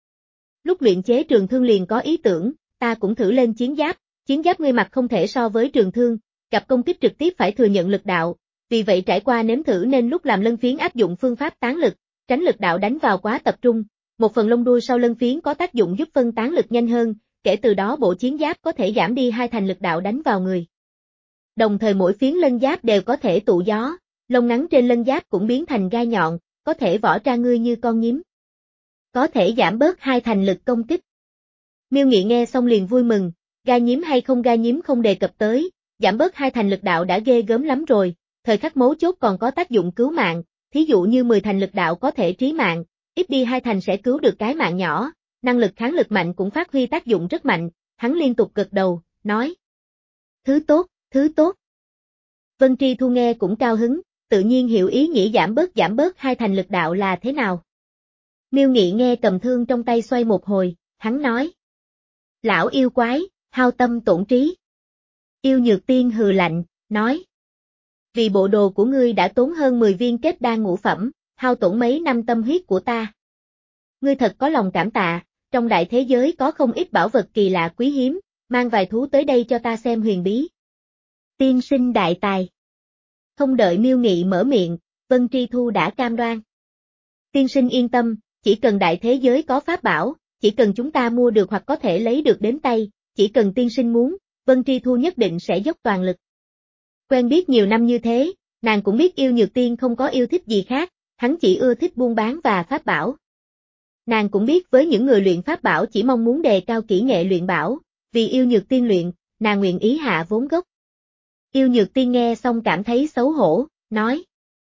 Lúc luyện chế trường thương liền có ý tưởng, ta cũng thử lên chiến giáp, chiến giáp ngươi mặc không thể so với trường thương, gặp công kích trực tiếp phải thừa nhận lực đạo, vì vậy trải qua nếm thử nên lúc làm lân phiến áp dụng phương pháp tán lực, tránh lực đạo đánh vào quá tập trung, một phần lông đuôi sau lân phiến có tác dụng giúp phân tán lực nhanh hơn, kể từ đó bộ chiến giáp có thể giảm đi hai thành lực đạo đánh vào người. Đồng thời mỗi phiến lân giáp đều có thể tụ gió, lông ngắn trên lân giáp cũng biến thành gai nhọn, có thể vỏ ra ngươi như con nhím. Có thể giảm bớt hai thành lực công kích. Miêu Nghị nghe xong liền vui mừng, gai nhím hay không gai nhím không đề cập tới, giảm bớt hai thành lực đạo đã ghê gớm lắm rồi, thời khắc mấu chốt còn có tác dụng cứu mạng, thí dụ như mười thành lực đạo có thể trí mạng, ít đi hai thành sẽ cứu được cái mạng nhỏ, năng lực kháng lực mạnh cũng phát huy tác dụng rất mạnh, hắn liên tục gật đầu, nói. Thứ tốt, thứ tốt. Vân Tri Thu nghe cũng cao hứng, tự nhiên hiểu ý nghĩ giảm bớt giảm bớt hai thành lực đạo là thế nào. Miêu Nghị nghe cầm thương trong tay xoay một hồi, hắn nói. Lão yêu quái, hao tâm tổn trí. Yêu Nhược Tiên hừ lạnh, nói. Vì bộ đồ của ngươi đã tốn hơn mười viên kết đan ngũ phẩm, hao tổn mấy năm tâm huyết của ta. Ngươi thật có lòng cảm tạ, trong đại thế giới có không ít bảo vật kỳ lạ quý hiếm, mang vài thú tới đây cho ta xem huyền bí. Tiên sinh đại tài. Không đợi Miêu Nghị mở miệng, Vân Tri Thu đã cam đoan. Tiên sinh yên tâm, chỉ cần đại thế giới có pháp bảo, chỉ cần chúng ta mua được hoặc có thể lấy được đến tay, chỉ cần tiên sinh muốn, Vân Tri Thu nhất định sẽ dốc toàn lực. Quen biết nhiều năm như thế, nàng cũng biết Yêu Nhược Tiên không có yêu thích gì khác, hắn chỉ ưa thích buôn bán và pháp bảo. Nàng cũng biết với những người luyện pháp bảo chỉ mong muốn đề cao kỹ nghệ luyện bảo, vì Yêu Nhược Tiên luyện, nàng nguyện ý hạ vốn gốc. Yêu Nhược Tiên nghe xong cảm thấy xấu hổ, nói.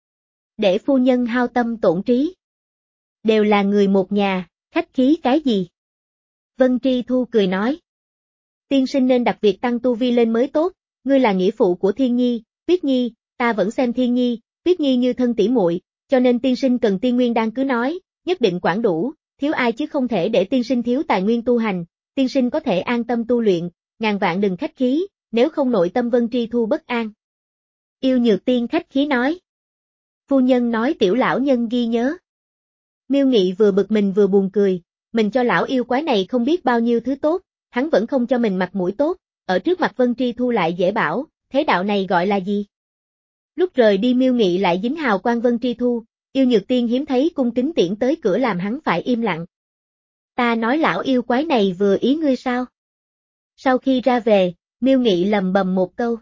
Để phu nhân hao tâm tổn trí. Đều là người một nhà, khách khí cái gì? Vân Tri Thu cười nói. Tiên sinh nên đặt việc tăng tu vi lên mới tốt, ngươi là nghĩa phụ của Thiên Nhi, Tuyết Nhi, ta vẫn xem Thiên Nhi, Tuyết Nhi như thân tỷ muội, cho nên tiên sinh cần tiên nguyên đan cứ nói, nhất định quản đủ, thiếu ai chứ không thể để tiên sinh thiếu tài nguyên tu hành, tiên sinh có thể an tâm tu luyện, ngàn vạn đừng khách khí, nếu không nội tâm Vân Tri Thu bất an. Yêu Nhược Tiên khách khí nói. Phu nhân nói tiểu lão nhân ghi nhớ. Miêu Nghị vừa bực mình vừa buồn cười, mình cho lão yêu quái này không biết bao nhiêu thứ tốt, hắn vẫn không cho mình mặt mũi tốt, ở trước mặt Vân Tri Thu lại dễ bảo, thế đạo này gọi là gì? Lúc rời đi Miêu Nghị lại dính hào quang Vân Tri Thu, Yêu Nhược Tiên hiếm thấy cung kính tiễn tới cửa làm hắn phải im lặng. Ta nói lão yêu quái này vừa ý ngươi sao? Sau khi ra về, Miêu Nghị lầm bầm một câu.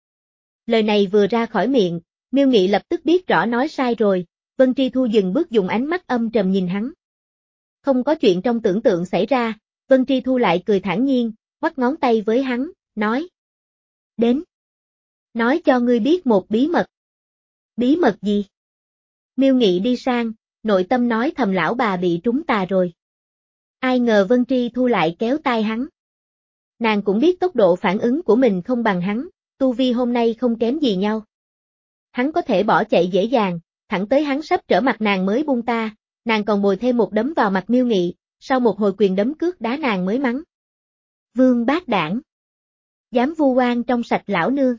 Lời này vừa ra khỏi miệng, Miêu Nghị lập tức biết rõ nói sai rồi, Vân Tri Thu dừng bước dùng ánh mắt âm trầm nhìn hắn. Không có chuyện trong tưởng tượng xảy ra, Vân Tri Thu lại cười thản nhiên, ngoắc ngón tay với hắn, nói. Đến. Nói cho ngươi biết một bí mật. Bí mật gì? Miêu Nghị đi sang, nội tâm nói thầm lão bà bị trúng tà rồi. Ai ngờ Vân Tri Thu lại kéo tay hắn. Nàng cũng biết tốc độ phản ứng của mình không bằng hắn, tu vi hôm nay không kém gì nhau. Hắn có thể bỏ chạy dễ dàng, thẳng tới hắn sắp trở mặt nàng mới buông ta, nàng còn bồi thêm một đấm vào mặt Miêu Nghị, sau một hồi quyền đấm cước đá nàng mới mắng. Vương bát đảng. Dám vu oan trong sạch lão nương.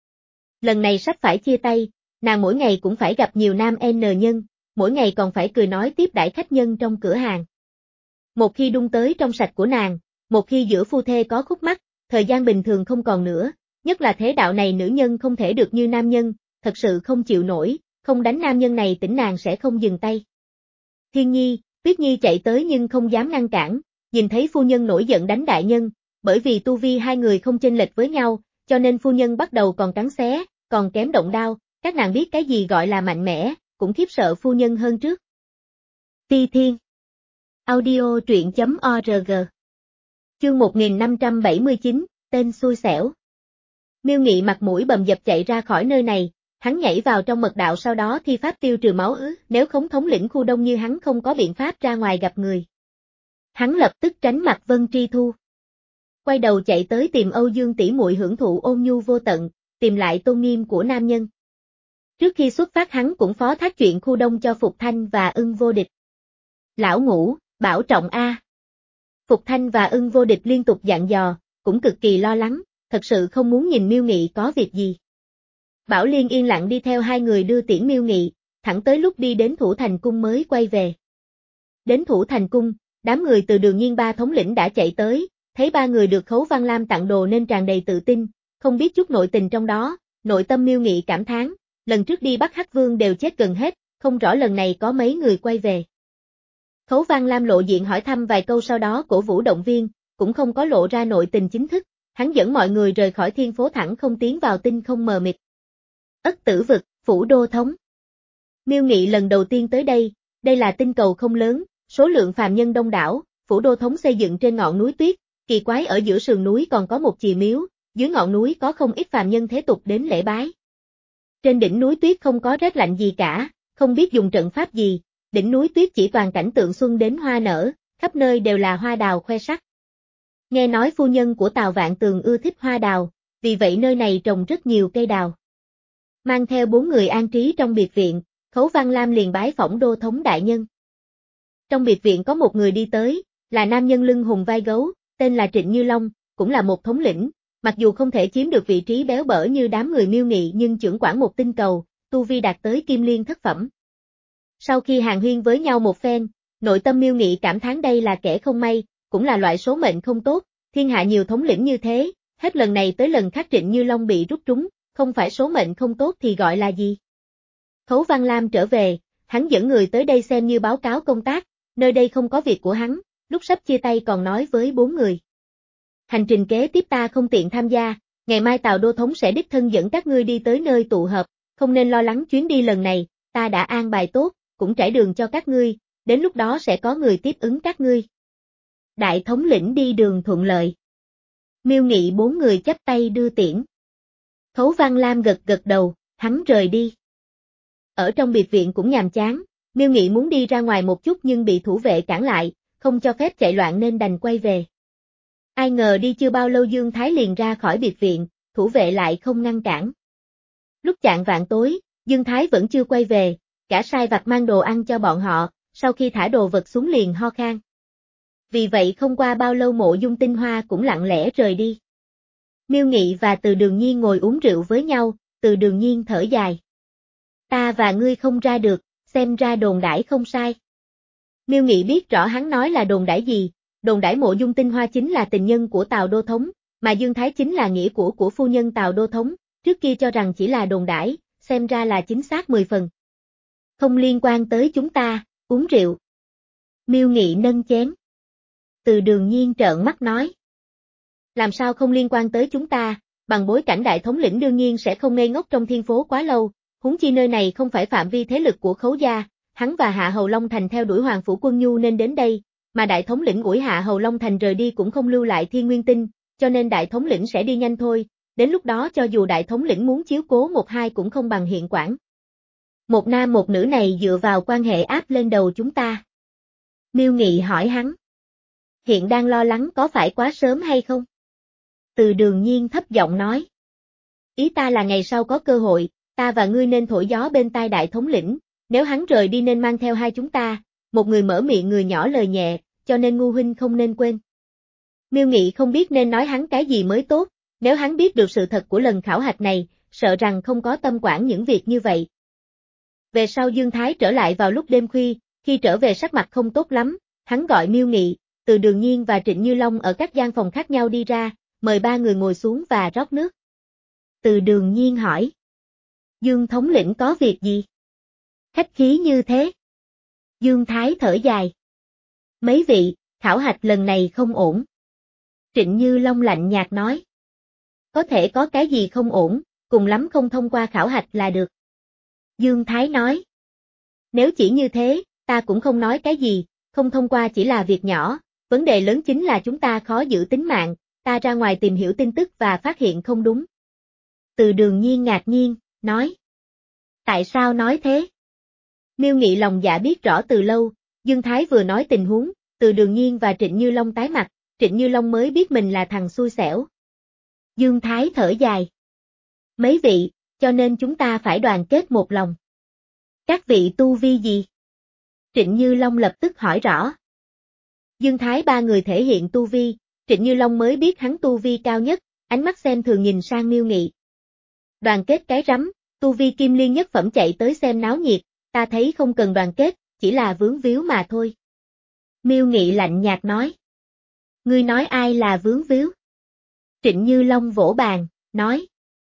Lần này sắp phải chia tay, nàng mỗi ngày cũng phải gặp nhiều nam N nhân, mỗi ngày còn phải cười nói tiếp đãi khách nhân trong cửa hàng. Một khi đung tới trong sạch của nàng, một khi giữa phu thê có khúc mắc, thời gian bình thường không còn nữa, nhất là thế đạo này nữ nhân không thể được như nam nhân, thật sự không chịu nổi, không đánh nam nhân này tỉnh nàng sẽ không dừng tay. Thiên Nhi, Tuyết Nhi chạy tới nhưng không dám ngăn cản, nhìn thấy phu nhân nổi giận đánh đại nhân, bởi vì tu vi hai người không chênh lệch với nhau, cho nên phu nhân bắt đầu còn cắn xé, còn kém động đao, các nàng biết cái gì gọi là mạnh mẽ, cũng khiếp sợ phu nhân hơn trước. Ti Thiên. Audio truyện chấm org. Chương một nghìn năm trăm bảy mươi chín, tên xui xẻo. Miêu Nghị mặt mũi bầm dập chạy ra khỏi nơi này, hắn nhảy vào trong mật đạo sau đó thi pháp tiêu trừ máu ứ, nếu không thống lĩnh khu đông như hắn không có biện pháp ra ngoài gặp người. Hắn lập tức tránh mặt Vân Tri Thu. Quay đầu chạy tới tìm Âu Dương tỷ muội hưởng thụ ôn nhu vô tận, tìm lại tôn nghiêm của nam nhân. Trước khi xuất phát hắn cũng phó thác chuyện khu đông cho Phục Thanh và Ưng Vô Địch. Lão Ngũ, bảo trọng a. Phục Thanh và Ưng Vô Địch liên tục dặn dò, cũng cực kỳ lo lắng, thật sự không muốn nhìn Miêu Nghị có việc gì. Bảo Liên yên lặng đi theo hai người đưa tiễn Miêu Nghị, thẳng tới lúc đi đến Thủ Thành Cung mới quay về. Đến Thủ Thành Cung, đám người từ Đường Nhiên ba thống lĩnh đã chạy tới, thấy ba người được Khấu Văn Lam tặng đồ nên tràn đầy tự tin, không biết chút nội tình trong đó, nội tâm Miêu Nghị cảm thán, lần trước đi bắt Hắc Vương đều chết gần hết, không rõ lần này có mấy người quay về. Khấu Văn Lam lộ diện hỏi thăm vài câu sau đó cổ vũ động viên, cũng không có lộ ra nội tình chính thức, hắn dẫn mọi người rời khỏi thiên phố thẳng không tiến vào tinh không mờ mịt. Ất Tử Vực, Phủ Đô Thống. Miêu Nghị lần đầu tiên tới đây, đây là tinh cầu không lớn, số lượng phàm nhân đông đảo, Phủ Đô Thống xây dựng trên ngọn núi tuyết, kỳ quái ở giữa sườn núi còn có một chì miếu, dưới ngọn núi có không ít phàm nhân thế tục đến lễ bái. Trên đỉnh núi tuyết không có rét lạnh gì cả, không biết dùng trận pháp gì, đỉnh núi tuyết chỉ toàn cảnh tượng xuân đến hoa nở, khắp nơi đều là hoa đào khoe sắc. Nghe nói phu nhân của Tào Vạn Tường ưa thích hoa đào, vì vậy nơi này trồng rất nhiều cây đào. Mang theo bốn người an trí trong biệt viện, Khấu Văn Lam liền bái phỏng đô thống đại nhân. Trong biệt viện có một người đi tới, là nam nhân lưng hùng vai gấu, tên là Trịnh Như Long, cũng là một thống lĩnh, mặc dù không thể chiếm được vị trí béo bở như đám người Miêu Nghị nhưng trưởng quản một tinh cầu, tu vi đạt tới kim liên thất phẩm. Sau khi hàn huyên với nhau một phen, nội tâm Miêu Nghị cảm thán đây là kẻ không may, cũng là loại số mệnh không tốt, thiên hạ nhiều thống lĩnh như thế, hết lần này tới lần khác Trịnh Như Long bị rút trúng, không phải số mệnh không tốt thì gọi là gì. Khấu Văn Lam trở về, hắn dẫn người tới đây xem như báo cáo công tác, nơi đây không có việc của hắn, lúc sắp chia tay còn nói với bốn người. Hành trình kế tiếp ta không tiện tham gia, ngày mai Tào Đô Thống sẽ đích thân dẫn các ngươi đi tới nơi tụ hợp, không nên lo lắng chuyến đi lần này, ta đã an bài tốt, cũng trải đường cho các ngươi, đến lúc đó sẽ có người tiếp ứng các ngươi. Đại thống lĩnh đi đường thuận lợi. Miêu Nghị bốn người chắp tay đưa tiễn. Khấu Văn Lam gật gật đầu, hắn rời đi. Ở trong biệt viện cũng nhàm chán, Miêu Nghị muốn đi ra ngoài một chút nhưng bị thủ vệ cản lại, không cho phép chạy loạn nên đành quay về. Ai ngờ đi chưa bao lâu Dương Thái liền ra khỏi biệt viện, thủ vệ lại không ngăn cản. Lúc chạng vạng tối, Dương Thái vẫn chưa quay về, cả sai vặt mang đồ ăn cho bọn họ, sau khi thả đồ vật xuống liền ho khan. Vì vậy không qua bao lâu Mộ Dung Tinh Hoa cũng lặng lẽ rời đi. Miêu Nghị và Từ Đường Nhiên ngồi uống rượu với nhau, Từ Đường Nhiên thở dài. Ta và ngươi không ra được, xem ra đồn đãi không sai. Miêu Nghị biết rõ hắn nói là đồn đãi gì, đồn đãi Mộ Dung Tinh Hoa chính là tình nhân của Tào Đô Thống, mà Dương Thái chính là nghĩa của của phu nhân Tào Đô Thống, trước kia cho rằng chỉ là đồn đãi, xem ra là chính xác mười phần. Không liên quan tới chúng ta, uống rượu. Miêu Nghị nâng chén. Từ Đường Nhiên trợn mắt nói. Làm sao không liên quan tới chúng ta, bằng bối cảnh đại thống lĩnh đương nhiên sẽ không ngây ngốc trong thiên phố quá lâu, huống chi nơi này không phải phạm vi thế lực của Khấu gia, hắn và Hạ Hầu Long Thành theo đuổi Hoàng Phủ Quân Nhu nên đến đây, mà đại thống lĩnh ủi Hạ Hầu Long Thành rời đi cũng không lưu lại Thiên Nguyên Tinh, cho nên đại thống lĩnh sẽ đi nhanh thôi, đến lúc đó cho dù đại thống lĩnh muốn chiếu cố một hai cũng không bằng hiện quản. Một nam một nữ này dựa vào quan hệ áp lên đầu chúng ta. Miêu Nghị hỏi hắn. Hiện đang lo lắng có phải quá sớm hay không? Từ Đường Nhiên thấp giọng nói. Ý ta là ngày sau có cơ hội, ta và ngươi nên thổi gió bên tai đại thống lĩnh, nếu hắn rời đi nên mang theo hai chúng ta, một người mở miệng người nhỏ lời nhẹ, cho nên Ngu huynh không nên quên. Miêu Nghị không biết nên nói hắn cái gì mới tốt, nếu hắn biết được sự thật của lần khảo hạch này, sợ rằng không có tâm quản những việc như vậy. Về sau Dương Thái trở lại vào lúc đêm khuya, khi trở về sắc mặt không tốt lắm, hắn gọi Miêu Nghị, Từ Đường Nhiên và Trịnh Như Long ở các gian phòng khác nhau đi ra, mời ba người ngồi xuống và rót nước. Từ Đường Nhiên hỏi. Dương thống lĩnh có việc gì? Khách khí như thế. Dương Thái thở dài. Mấy vị, khảo hạch lần này không ổn. Trịnh Như Long lạnh nhạt nói. Có thể có cái gì không ổn, cùng lắm không thông qua khảo hạch là được. Dương Thái nói. Nếu chỉ như thế, ta cũng không nói cái gì, không thông qua chỉ là việc nhỏ, vấn đề lớn chính là chúng ta khó giữ tính mạng, ta ra ngoài tìm hiểu tin tức và phát hiện không đúng. Từ Đường Nhiên ngạc nhiên, nói. Tại sao nói thế? Miêu Nghị lòng dạ biết rõ từ lâu, Dương Thái vừa nói tình huống, Từ Đường Nhiên và Trịnh Như Long tái mặt, Trịnh Như Long mới biết mình là thằng xui xẻo. Dương Thái thở dài. Mấy vị, cho nên chúng ta phải đoàn kết một lòng. Các vị tu vi gì? Trịnh Như Long lập tức hỏi rõ. Dương Thái ba người thể hiện tu vi, Trịnh Như Long mới biết hắn tu vi cao nhất, ánh mắt xem thường nhìn sang Miêu Nghị. Đoàn kết cái rắm, tu vi kim liên nhất phẩm chạy tới xem náo nhiệt, ta thấy không cần đoàn kết, chỉ là vướng víu mà thôi. Miêu Nghị lạnh nhạt nói. Ngươi nói ai là vướng víu? Trịnh Như Long vỗ bàn, nói.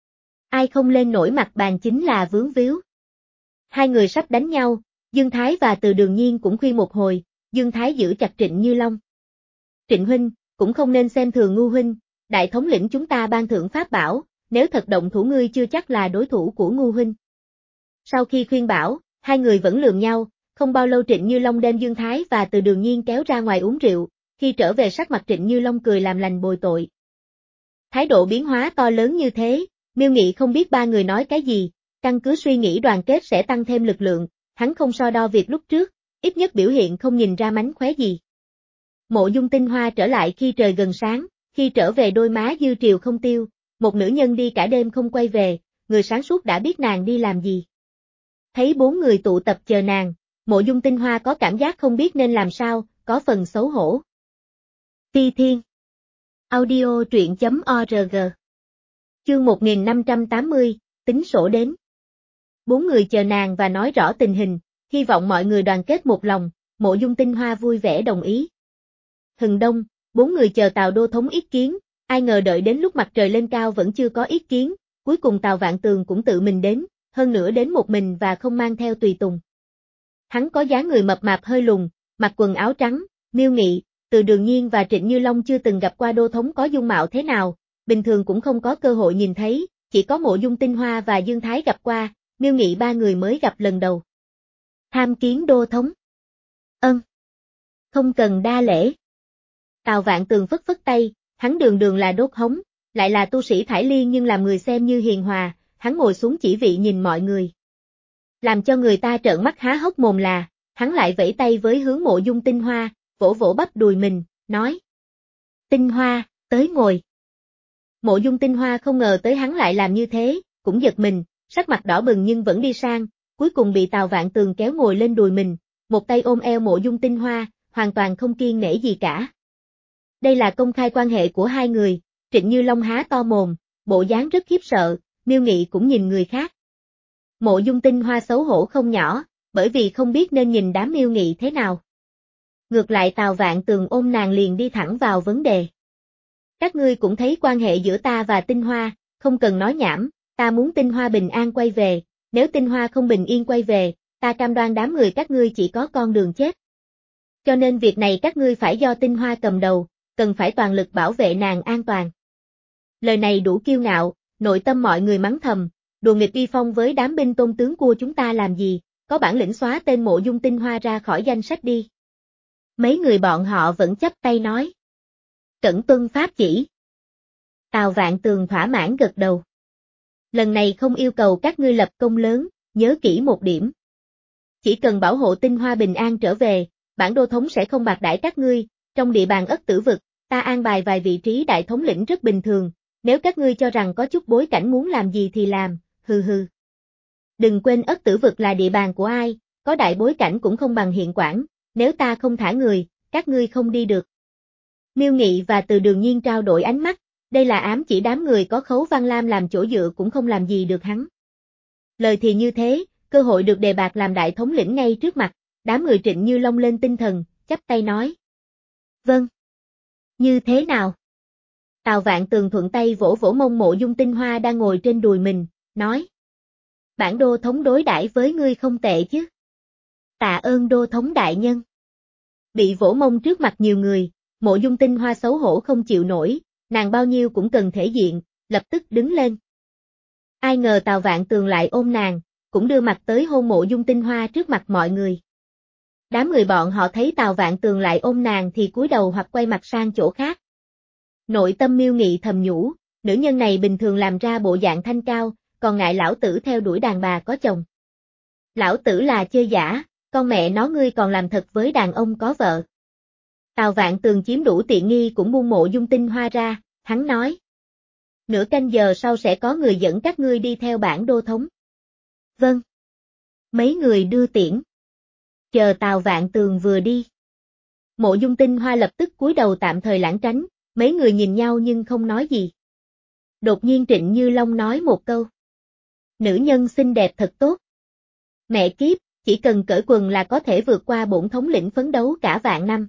Ai không lên nổi mặt bàn chính là vướng víu. Hai người sắp đánh nhau, Dương Thái và Từ Đường Nhiên cũng khuyên một hồi, Dương Thái giữ chặt Trịnh Như Long. Trịnh huynh, cũng không nên xem thường Ngu huynh, đại thống lĩnh chúng ta ban thưởng pháp bảo, nếu thật động thủ ngươi chưa chắc là đối thủ của Ngu huynh. Sau khi khuyên bảo, hai người vẫn lườm nhau, không bao lâu Trịnh Như Long đem Dương Thái và Từ Đường Nhiên kéo ra ngoài uống rượu, khi trở về sắc mặt Trịnh Như Long cười làm lành bồi tội. Thái độ biến hóa to lớn như thế, Miêu Nghị không biết ba người nói cái gì, căn cứ suy nghĩ đoàn kết sẽ tăng thêm lực lượng, hắn không so đo việc lúc trước, ít nhất biểu hiện không nhìn ra mánh khóe gì. Mộ Dung Tinh Hoa trở lại khi trời gần sáng, khi trở về đôi má dư triều không tiêu, một nữ nhân đi cả đêm không quay về, người sáng suốt đã biết nàng đi làm gì. Thấy bốn người tụ tập chờ nàng, Mộ Dung Tinh Hoa có cảm giác không biết nên làm sao, có phần xấu hổ. Ti Thiên Audio truyện chấm org Chương một nghìn năm trăm tám mươi, tính sổ đến. Bốn người chờ nàng và nói rõ tình hình, hy vọng mọi người đoàn kết một lòng, Mộ Dung Tinh Hoa vui vẻ đồng ý. Hừng đông, bốn người chờ Tào Đô thống ý kiến, ai ngờ đợi đến lúc mặt trời lên cao vẫn chưa có ý kiến, cuối cùng Tào Vạn Tường cũng tự mình đến, hơn nữa đến một mình và không mang theo tùy tùng. Hắn có dáng người mập mạp hơi lùn, mặc quần áo trắng, Miêu Nghị, Từ Đường Nhiên và Trịnh Như Long chưa từng gặp qua Đô thống có dung mạo thế nào, bình thường cũng không có cơ hội nhìn thấy, chỉ có Mộ Dung Tinh Hoa và Dương Thái gặp qua, Miêu Nghị ba người mới gặp lần đầu. Tham kiến Đô thống. Ân. Không cần đa lễ. Tào Vạn Tường phất phất tay, hắn đường đường là đốt hống, lại là tu sĩ Thải Liên nhưng làm người xem như hiền hòa, hắn ngồi xuống chỉ vị nhìn mọi người. Làm cho người ta trợn mắt há hốc mồm là, hắn lại vẫy tay với hướng Mộ Dung Tinh Hoa, vỗ vỗ bắp đùi mình, nói. Tinh Hoa, tới ngồi. Mộ Dung Tinh Hoa không ngờ tới hắn lại làm như thế, cũng giật mình, sắc mặt đỏ bừng nhưng vẫn đi sang, cuối cùng bị Tào Vạn Tường kéo ngồi lên đùi mình, một tay ôm eo Mộ Dung Tinh Hoa, hoàn toàn không kiêng nể gì cả. Đây là công khai quan hệ của hai người, Trịnh Như Long há to mồm, bộ dáng rất khiếp sợ, Miêu Nghị cũng nhìn người khác. Mộ Dung Tinh Hoa xấu hổ không nhỏ, bởi vì không biết nên nhìn đám Miêu Nghị thế nào. Ngược lại Tào Vạn Tường ôm nàng liền đi thẳng vào vấn đề. Các ngươi cũng thấy quan hệ giữa ta và Tinh Hoa, không cần nói nhảm, ta muốn Tinh Hoa bình an quay về, nếu Tinh Hoa không bình yên quay về, ta cam đoan đám người các ngươi chỉ có con đường chết. Cho nên việc này các ngươi phải do Tinh Hoa cầm đầu, cần phải toàn lực bảo vệ nàng an toàn. Lời này đủ kiêu ngạo, nội tâm mọi người mắng thầm, đùa nghịch uy phong với đám binh tôn tướng của chúng ta làm gì, có bản lĩnh xóa tên Mộ Dung Tinh Hoa ra khỏi danh sách đi. Mấy người bọn họ vẫn chắp tay nói. Cẩn tuân pháp chỉ. Tào Vạn Tường thỏa mãn gật đầu. Lần này không yêu cầu các ngươi lập công lớn, nhớ kỹ một điểm. Chỉ cần bảo hộ tinh hoa bình an trở về, bản đô thống sẽ không bạc đãi các ngươi, trong địa bàn Ất Tử Vực, ta an bài vài vị trí đại thống lĩnh rất bình thường, nếu các ngươi cho rằng có chút bối cảnh muốn làm gì thì làm, hừ hừ. Đừng quên Ất Tử Vực là địa bàn của ai, có đại bối cảnh cũng không bằng hiện quản, nếu ta không thả người, các ngươi không đi được. Miêu Nghị và Từ Đường Nhiên trao đổi ánh mắt, đây là ám chỉ đám người có Khấu Văn Lam làm chỗ dựa cũng không làm gì được hắn. Lời thì như thế, cơ hội được đề bạt làm đại thống lĩnh ngay trước mặt, đám người Trịnh Như Long lên tinh thần, chắp tay nói. Vâng. Như thế nào? Tào Vạn Tường thuận tay vỗ vỗ mông Mộ Dung Tinh Hoa đang ngồi trên đùi mình, nói. Bản đô thống đối đãi với ngươi không tệ chứ. Tạ ơn đô thống đại nhân. Bị vỗ mông trước mặt nhiều người, Mộ Dung Tinh Hoa xấu hổ không chịu nổi, nàng bao nhiêu cũng cần thể diện, lập tức đứng lên. Ai ngờ Tào Vạn Tường lại ôm nàng, cũng đưa mặt tới hôn Mộ Dung Tinh Hoa trước mặt mọi người. Đám người bọn họ thấy Tào Vạn Tường lại ôm nàng thì cúi đầu hoặc quay mặt sang chỗ khác. Nội tâm Miêu Nghị thầm nhủ, nữ nhân này bình thường làm ra bộ dạng thanh cao, còn ngại lão tử theo đuổi đàn bà có chồng. Lão tử là chơi giả, con mẹ nó ngươi còn làm thật với đàn ông có vợ. Tào Vạn Tường chiếm đủ tiện nghi cũng buông Mộ Dung Tinh Hoa ra, hắn nói. Nửa canh giờ sau sẽ có người dẫn các ngươi đi theo bản đô thống. Vâng. Mấy người đưa tiễn. Chờ Tào Vạn Tường vừa đi. Mộ Dung Tinh Hoa lập tức cúi đầu tạm thời lãng tránh, mấy người nhìn nhau nhưng không nói gì. Đột nhiên Trịnh Như Long nói một câu. Nữ nhân xinh đẹp thật tốt. Mẹ kiếp, chỉ cần cởi quần là có thể vượt qua bổn thống lĩnh phấn đấu cả vạn năm.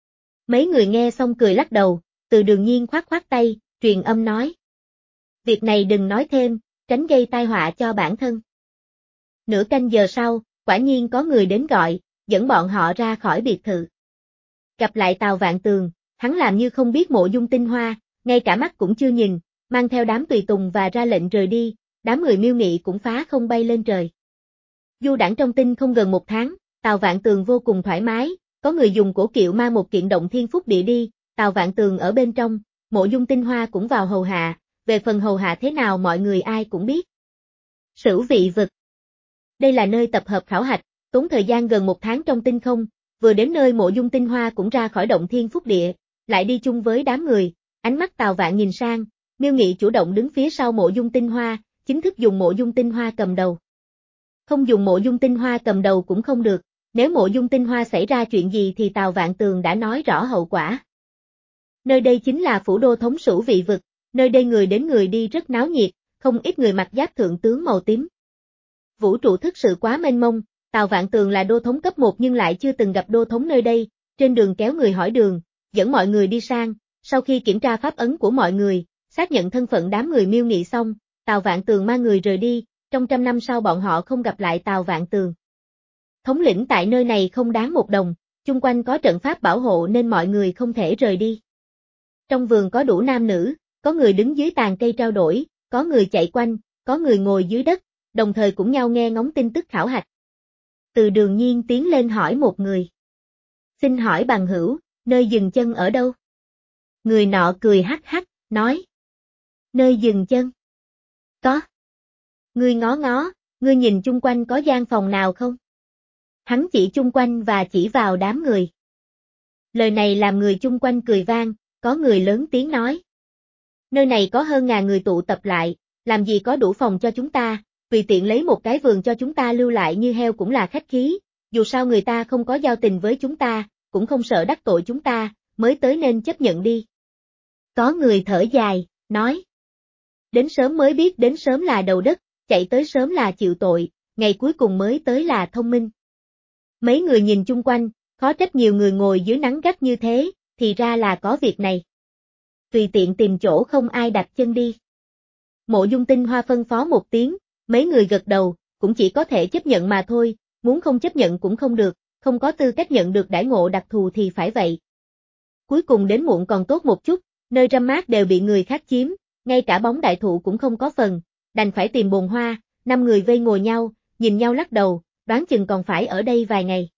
Mấy người nghe xong cười lắc đầu, Từ Đường Nhiên khoát khoát tay, truyền âm nói. Việc này đừng nói thêm, tránh gây tai họa cho bản thân. Nửa canh giờ sau, quả nhiên có người đến gọi, dẫn bọn họ ra khỏi biệt thự. Gặp lại Tào Vạn Tường, hắn làm như không biết Mộ Dung Tinh Hoa, ngay cả mắt cũng chưa nhìn, mang theo đám tùy tùng và ra lệnh rời đi, đám người Miêu Nghị cũng phá không bay lên trời. Du đãng trong tinh không gần một tháng, Tào Vạn Tường vô cùng thoải mái, có người dùng cổ kiệu mang một kiện động thiên phúc địa đi, Tào Vạn Tường ở bên trong, Mộ Dung Tinh Hoa cũng vào hầu hạ, về phần hầu hạ thế nào mọi người ai cũng biết. Sửu Vị Vực. Đây là nơi tập hợp khảo hạch, tốn thời gian gần một tháng trong tinh không, vừa đến nơi Mộ Dung Tinh Hoa cũng ra khỏi động thiên phúc địa, lại đi chung với đám người, ánh mắt Tào Vạn nhìn sang, Miêu Nghị chủ động đứng phía sau Mộ Dung Tinh Hoa, chính thức dùng Mộ Dung Tinh Hoa cầm đầu. Không dùng Mộ Dung Tinh Hoa cầm đầu cũng không được, nếu Mộ Dung Tinh Hoa xảy ra chuyện gì thì Tào Vạn Tường đã nói rõ hậu quả. Nơi đây chính là phủ đô thống Sửu Vị Vực, nơi đây người đến người đi rất náo nhiệt, không ít người mặc giáp thượng tướng màu tím. Vũ trụ thực sự quá mênh mông, Tào Vạn Tường là đô thống cấp một nhưng lại chưa từng gặp đô thống nơi đây, trên đường kéo người hỏi đường, dẫn mọi người đi sang, sau khi kiểm tra pháp ấn của mọi người, xác nhận thân phận đám người Miêu Nghị xong, Tào Vạn Tường mang người rời đi, trong trăm năm sau bọn họ không gặp lại Tào Vạn Tường. Thống lĩnh tại nơi này không đáng một đồng, chung quanh có trận pháp bảo hộ nên mọi người không thể rời đi. Trong vườn có đủ nam nữ, có người đứng dưới tàn cây trao đổi, có người chạy quanh, có người ngồi dưới đất, đồng thời cũng nhau nghe ngóng tin tức khảo hạch. Từ Đường Nhiên tiến lên hỏi một người. Xin hỏi bằng hữu, nơi dừng chân ở đâu? Người nọ cười hắc hắc, nói. Nơi dừng chân? Có. Ngươi ngó ngó, ngươi nhìn chung quanh có gian phòng nào không? Hắn chỉ chung quanh và chỉ vào đám người. Lời này làm người chung quanh cười vang, có người lớn tiếng nói. Nơi này có hơn ngàn người tụ tập lại, làm gì có đủ phòng cho chúng ta, tùy tiện lấy một cái vườn cho chúng ta lưu lại như heo cũng là khách khí, dù sao người ta không có giao tình với chúng ta, cũng không sợ đắc tội chúng ta, mới tới nên chấp nhận đi. Có người thở dài, nói. Đến sớm mới biết đến sớm là đầu đất, chạy tới sớm là chịu tội, ngày cuối cùng mới tới là thông minh. Mấy người nhìn chung quanh, khó trách nhiều người ngồi dưới nắng gắt như thế, thì ra là có việc này. Tùy tiện tìm chỗ không ai đặt chân đi. Mộ Dung Tinh Hoa phân phó một tiếng, mấy người gật đầu, cũng chỉ có thể chấp nhận mà thôi, muốn không chấp nhận cũng không được, không có tư cách nhận được đãi ngộ đặc thù thì phải vậy. Cuối cùng đến muộn còn tốt một chút, nơi râm mát đều bị người khác chiếm, ngay cả bóng đại thụ cũng không có phần, đành phải tìm bồn hoa, năm người vây ngồi nhau, nhìn nhau lắc đầu, đoán chừng còn phải ở đây vài ngày.